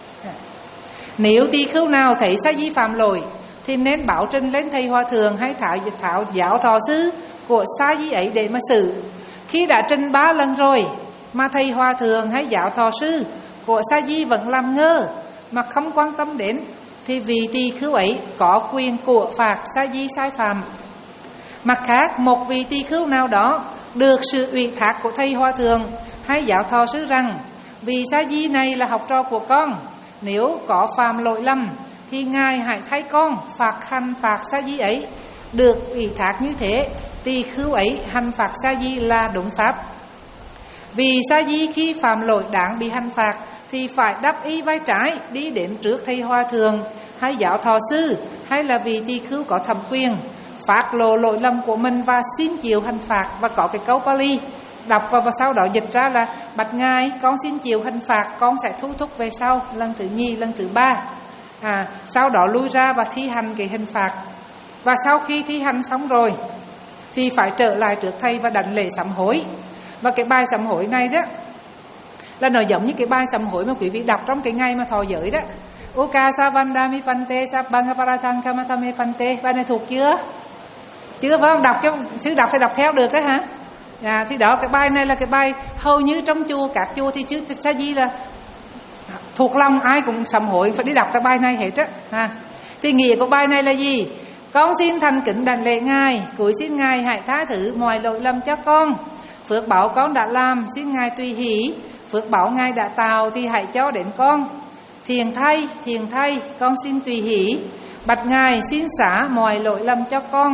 Nếu tỳ khưu nào thấy sa di phạm lỗi thì nên báo trình lên thầy hòa thượng hay thảo, thảo giáo thọ sứ của sa di ấy để mà xử. Khi đã trình ba lần rồi mà thầy hòa thượng hay giáo thọ sư của sa di vẫn làm ngơ mà không quan tâm đến, thì vị tỳ khưu ấy có quyền của phạt sa di sai phạm. Mặt khác, một vị tỳ khưu nào đó được sự ủy thác của thầy hòa thượng hay giáo thọ sư rằng vì sa di này là học trò của con, nếu có phạm lỗi lầm thì ngài hãy thay con phạt hành phạt sa di ấy. Được ủy thác như thế, tỳ khưu ấy hành phạt sa di là đúng pháp. Vì sa di khi phạm lỗi đáng bị hành phạt thì phải đáp y vai trái đi đến trước thầy hòa thượng hay giáo thọ sư hay là vị tỳ khưu có thẩm quyền, phát lộ lỗi lầm của mình và xin chịu hành phạt. Và có cái câu Pali đọc vào và sau đó dịch ra là: bạch ngài, con xin chịu hành phạt, con sẽ thu thúc về sau lần thứ nhì, lần thứ ba. À, sau đó lui ra và thi hành cái hình phạt. Và sau khi thi hành xong rồi thì phải trở lại trước thầy và đảnh lễ sám hối. Và cái bài sám hối này đó là nó giống như cái bài sám hối mà quý vị đọc trong cái ngày mà thọ giới đó. Uka savandami pante sabanga paratang kamatame pante. Bài này thuộc chưa? Chưa phải không? Đọc chứ sư đọc thì đọc theo được đó hả? À, thì đó, cái bài này là cái bài hầu như trong chùa, các chùa thì chứ sa di là thuộc lòng ai cũng sám hối phải đi đọc cái bài này hết á. À, thì nghĩa của bài này là gì? Con xin thành kính đảnh lễ ngài, cúi xin ngài hãy tha thứ mọi lỗi lầm cho con. Phước báo con đã làm xin ngài tùy hỷ, phước báo ngài đã tạo thì hãy cho đến con. Thiền thay, thiền thay, con xin tùy hỷ. Bạch ngài xin xả mọi lỗi lầm cho con.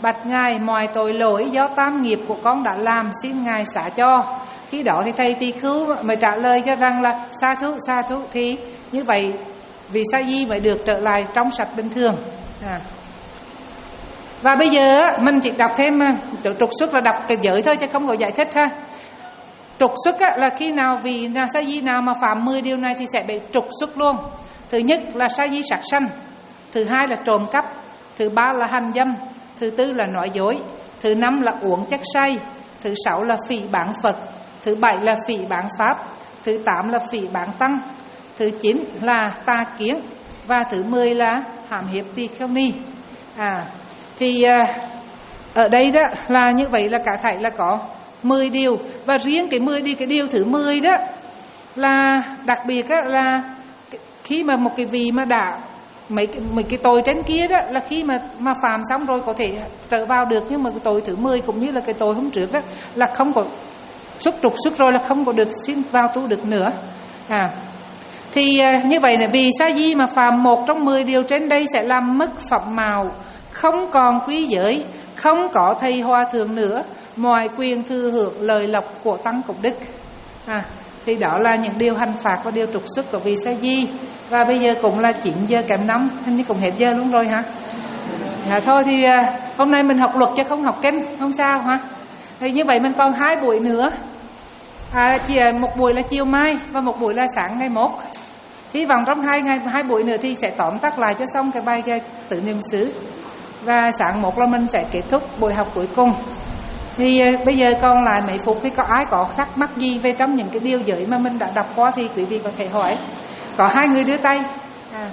bạch Ngài mọi tội lỗi do tam nghiệp của con đã làm, xin Ngài xả cho. Khi đó thì thầy tỳ khưu mới trả lời cho rằng là sa thú sa thú, thì như vậy vị sa di mới được trở lại trong sạch bình thường. À. Và bây giờ mình chỉ đọc thêm trục xuất là đọc cái giới thôi chứ không có giải thích ha. Trục xuất là khi nào vì sa di nào mà phạm mười điều này thì sẽ bị trục xuất luôn. Thứ nhất là sa di sát sanh, thứ hai là trộm cắp, thứ ba là hành dâm, thứ tư là nói dối, thứ năm là uống chất say, thứ sáu là phỉ báng Phật, thứ bảy là phỉ báng Pháp, thứ tám là phỉ báng Tăng, thứ chín là tà kiến, và thứ mười là hãm hiếp tỳ kheo ni. À, thì ở đây đó là như vậy là cả thảy là có mười điều, và riêng cái mười điều, cái điều thứ mười đó là đặc biệt đó, là khi mà một cái vị mà đã mấy cái, mấy cái tội trên kia đó là khi mà mà phạm xong rồi có thể trở vào được, nhưng mà cái tội thứ mười cũng như là cái tội hôm trước đó là không có xuất trục xuất rồi là không có được xin vào tu được nữa. À, thì như vậy là vì sa di mà phạm một trong mười điều trên đây sẽ làm mất phẩm mạo, không còn quý giới, không có thầy hòa thượng nữa, mọi quyền thừa hưởng lời lộc của tăng cục đức. À, thì đó là những điều hành phạt và điều trục xuất của vị sa di. Và bây giờ cũng là chín giờ kém năm, hình như cũng hết giờ luôn rồi hả? À, thôi thì à, hôm nay mình học luật chứ không học kinh, không sao hả? Thì như vậy mình còn hai buổi nữa. À, chỉ, một buổi là chiều mai và một buổi là sáng ngày mốt. Hy vọng trong hai ngày hai buổi nữa thì sẽ tóm tắt lại cho xong cái bài cái tự niệm xứ. Và sáng mốt là mình sẽ kết thúc buổi học cuối cùng. Thì uh, bây giờ còn lại mấy phút thì có ai có thắc mắc gì về trong những cái điều giới mà mình đã đọc qua thì quý vị có thể hỏi. Có hai người đưa tay. À.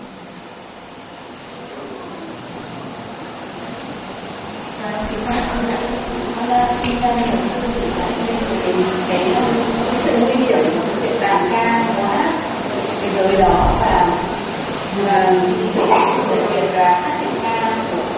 Sự nguy hiểm của việc đàn ca hóa cái giới đó và việc là hát ca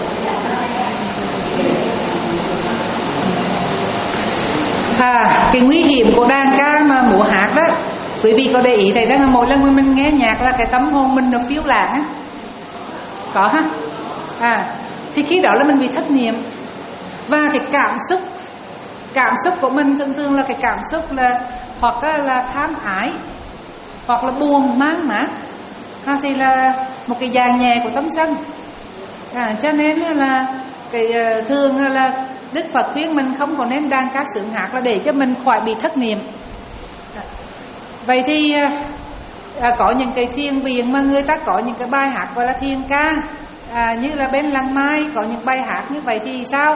À, cái nguy hiểm của đàn ca mà múa hát đó, quý vị có để ý thấy rằng mỗi lần mà mình nghe nhạc là cái tâm hồn mình nó phiêu lãng á, có ha? À, thì khi đó là mình bị thất niệm, và cái cảm xúc, cảm xúc của mình thường thường là cái cảm xúc là hoặc là tham ái, hoặc là buồn mát mát, ha, thì là một cái dạng nhẹ của tâm sân. À, cho nên là cái thường là Đức Phật khuyên mình không có nên đàn ca sướng hát là để cho mình khỏi bị thất niệm. À, vậy thì à, có những cái thiền viện mà người ta có những cái bài hát gọi là thiền ca, à, như là bên Lăng Mai có những bài hát như vậy thì sao?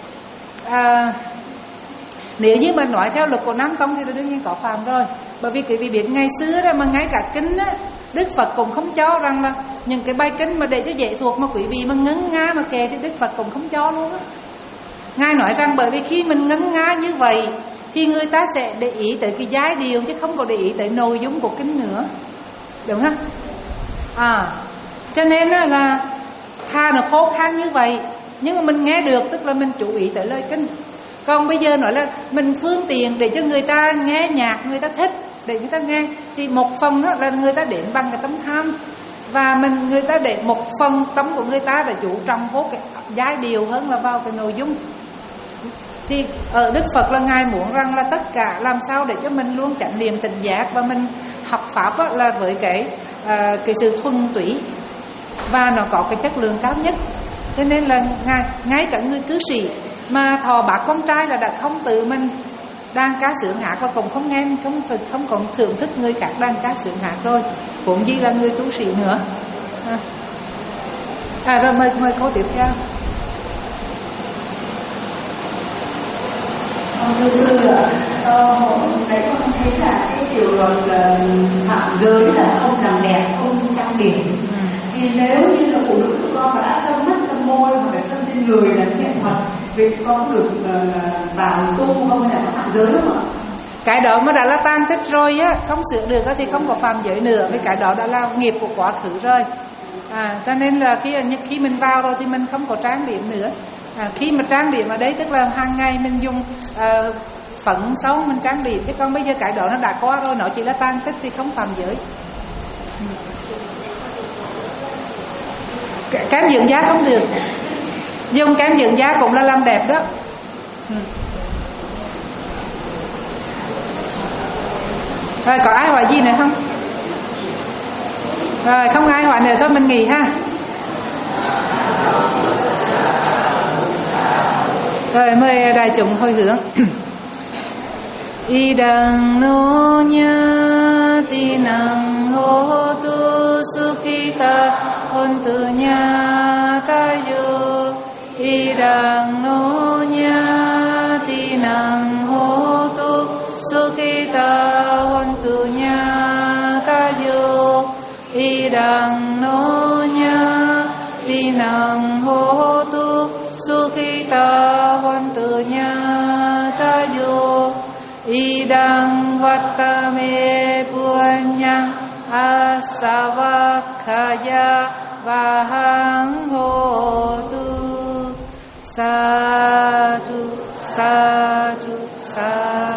À, nếu như mà nói theo luật của Nam Tông thì đương nhiên có phạm rồi, bởi vì quý vị biết ngày xưa đó mà ngay cả kinh á, Đức Phật cũng không cho rằng là những cái bài kinh mà để cho dễ thuộc mà quý vị mà ngân nga mà kể thì Đức Phật cũng không cho luôn á. Ngài nói rằng bởi vì khi mình ngân nga như vậy thì người ta sẽ để ý tới cái giai điệu chứ không có để ý tới nội dung của kinh nữa, đúng không? À, cho nên là tha nó khó khăn như vậy nhưng mà mình nghe được, tức là mình chú ý tới lời kinh. Còn bây giờ nói là mình phương tiện để cho người ta nghe nhạc, người ta thích để người ta nghe, thì một phần đó là người ta đến bằng cái tấm tham, và mình người ta để một phần tấm của người ta là chú trọng vô cái giai điệu hơn là vào cái nội dung. Thì ở Đức Phật là Ngài muốn rằng là tất cả làm sao để cho mình luôn chánh niệm tỉnh giác, và mình học pháp là với cái uh, cái sự thuần túy và nó có cái chất lượng cao nhất. Cho nên là ngay, ngay cả người cư sĩ mà thọ bác con trai là đã không tự mình đàn ca sướng hát và cũng không nghe, không không còn thưởng thức người khác đàn ca sướng hát rồi, cũng gì là người tu sĩ nữa. À, à rồi mời mời câu tiếp theo. Thưa sư ạ, hồi nãy con thấy là cái điều luật phạm giới là không làm đẹp, không trang điểm. Ừ. Thì nếu như là phụ nữ của con mà đã xâm mắt, xâm môi hoặc là xâm trên người là chuyện thật, vậy con được uh, vào tu không, hay là có phạm giới không ạ? Cái đó mà đã là tan tích rồi á, không sửa được thì không có phạm giới nữa, vì cái đó đã là nghiệp của quá khứ rồi. À, cho nên là khi khi mình vào rồi thì mình không có trang điểm nữa. À, khi mà trang điểm ở đây tức là hàng ngày mình dùng uh, phấn xấu mình trang điểm, chứ còn bây giờ cái đó nó đã qua rồi, nó chỉ là tan tích thì không phạm giới. Cái dưỡng da không được. Dùng kem dưỡng da cũng là làm đẹp đó. Ừ. Rồi có ai hỏi gì nữa không? Rồi không ai hỏi nữa thôi mình nghỉ ha. Rồi mời đại chúng hồi hướng. Idang no nya tinang hotu sukita hontu nya tayo. Idang no nya tinang hotu sukita hontu nya tayo. Idang no nya tinang hotu sukita hontu nya tayo. Idang vattame punyang asavakkaya vahang hotu. Sadu, sadu, sadu.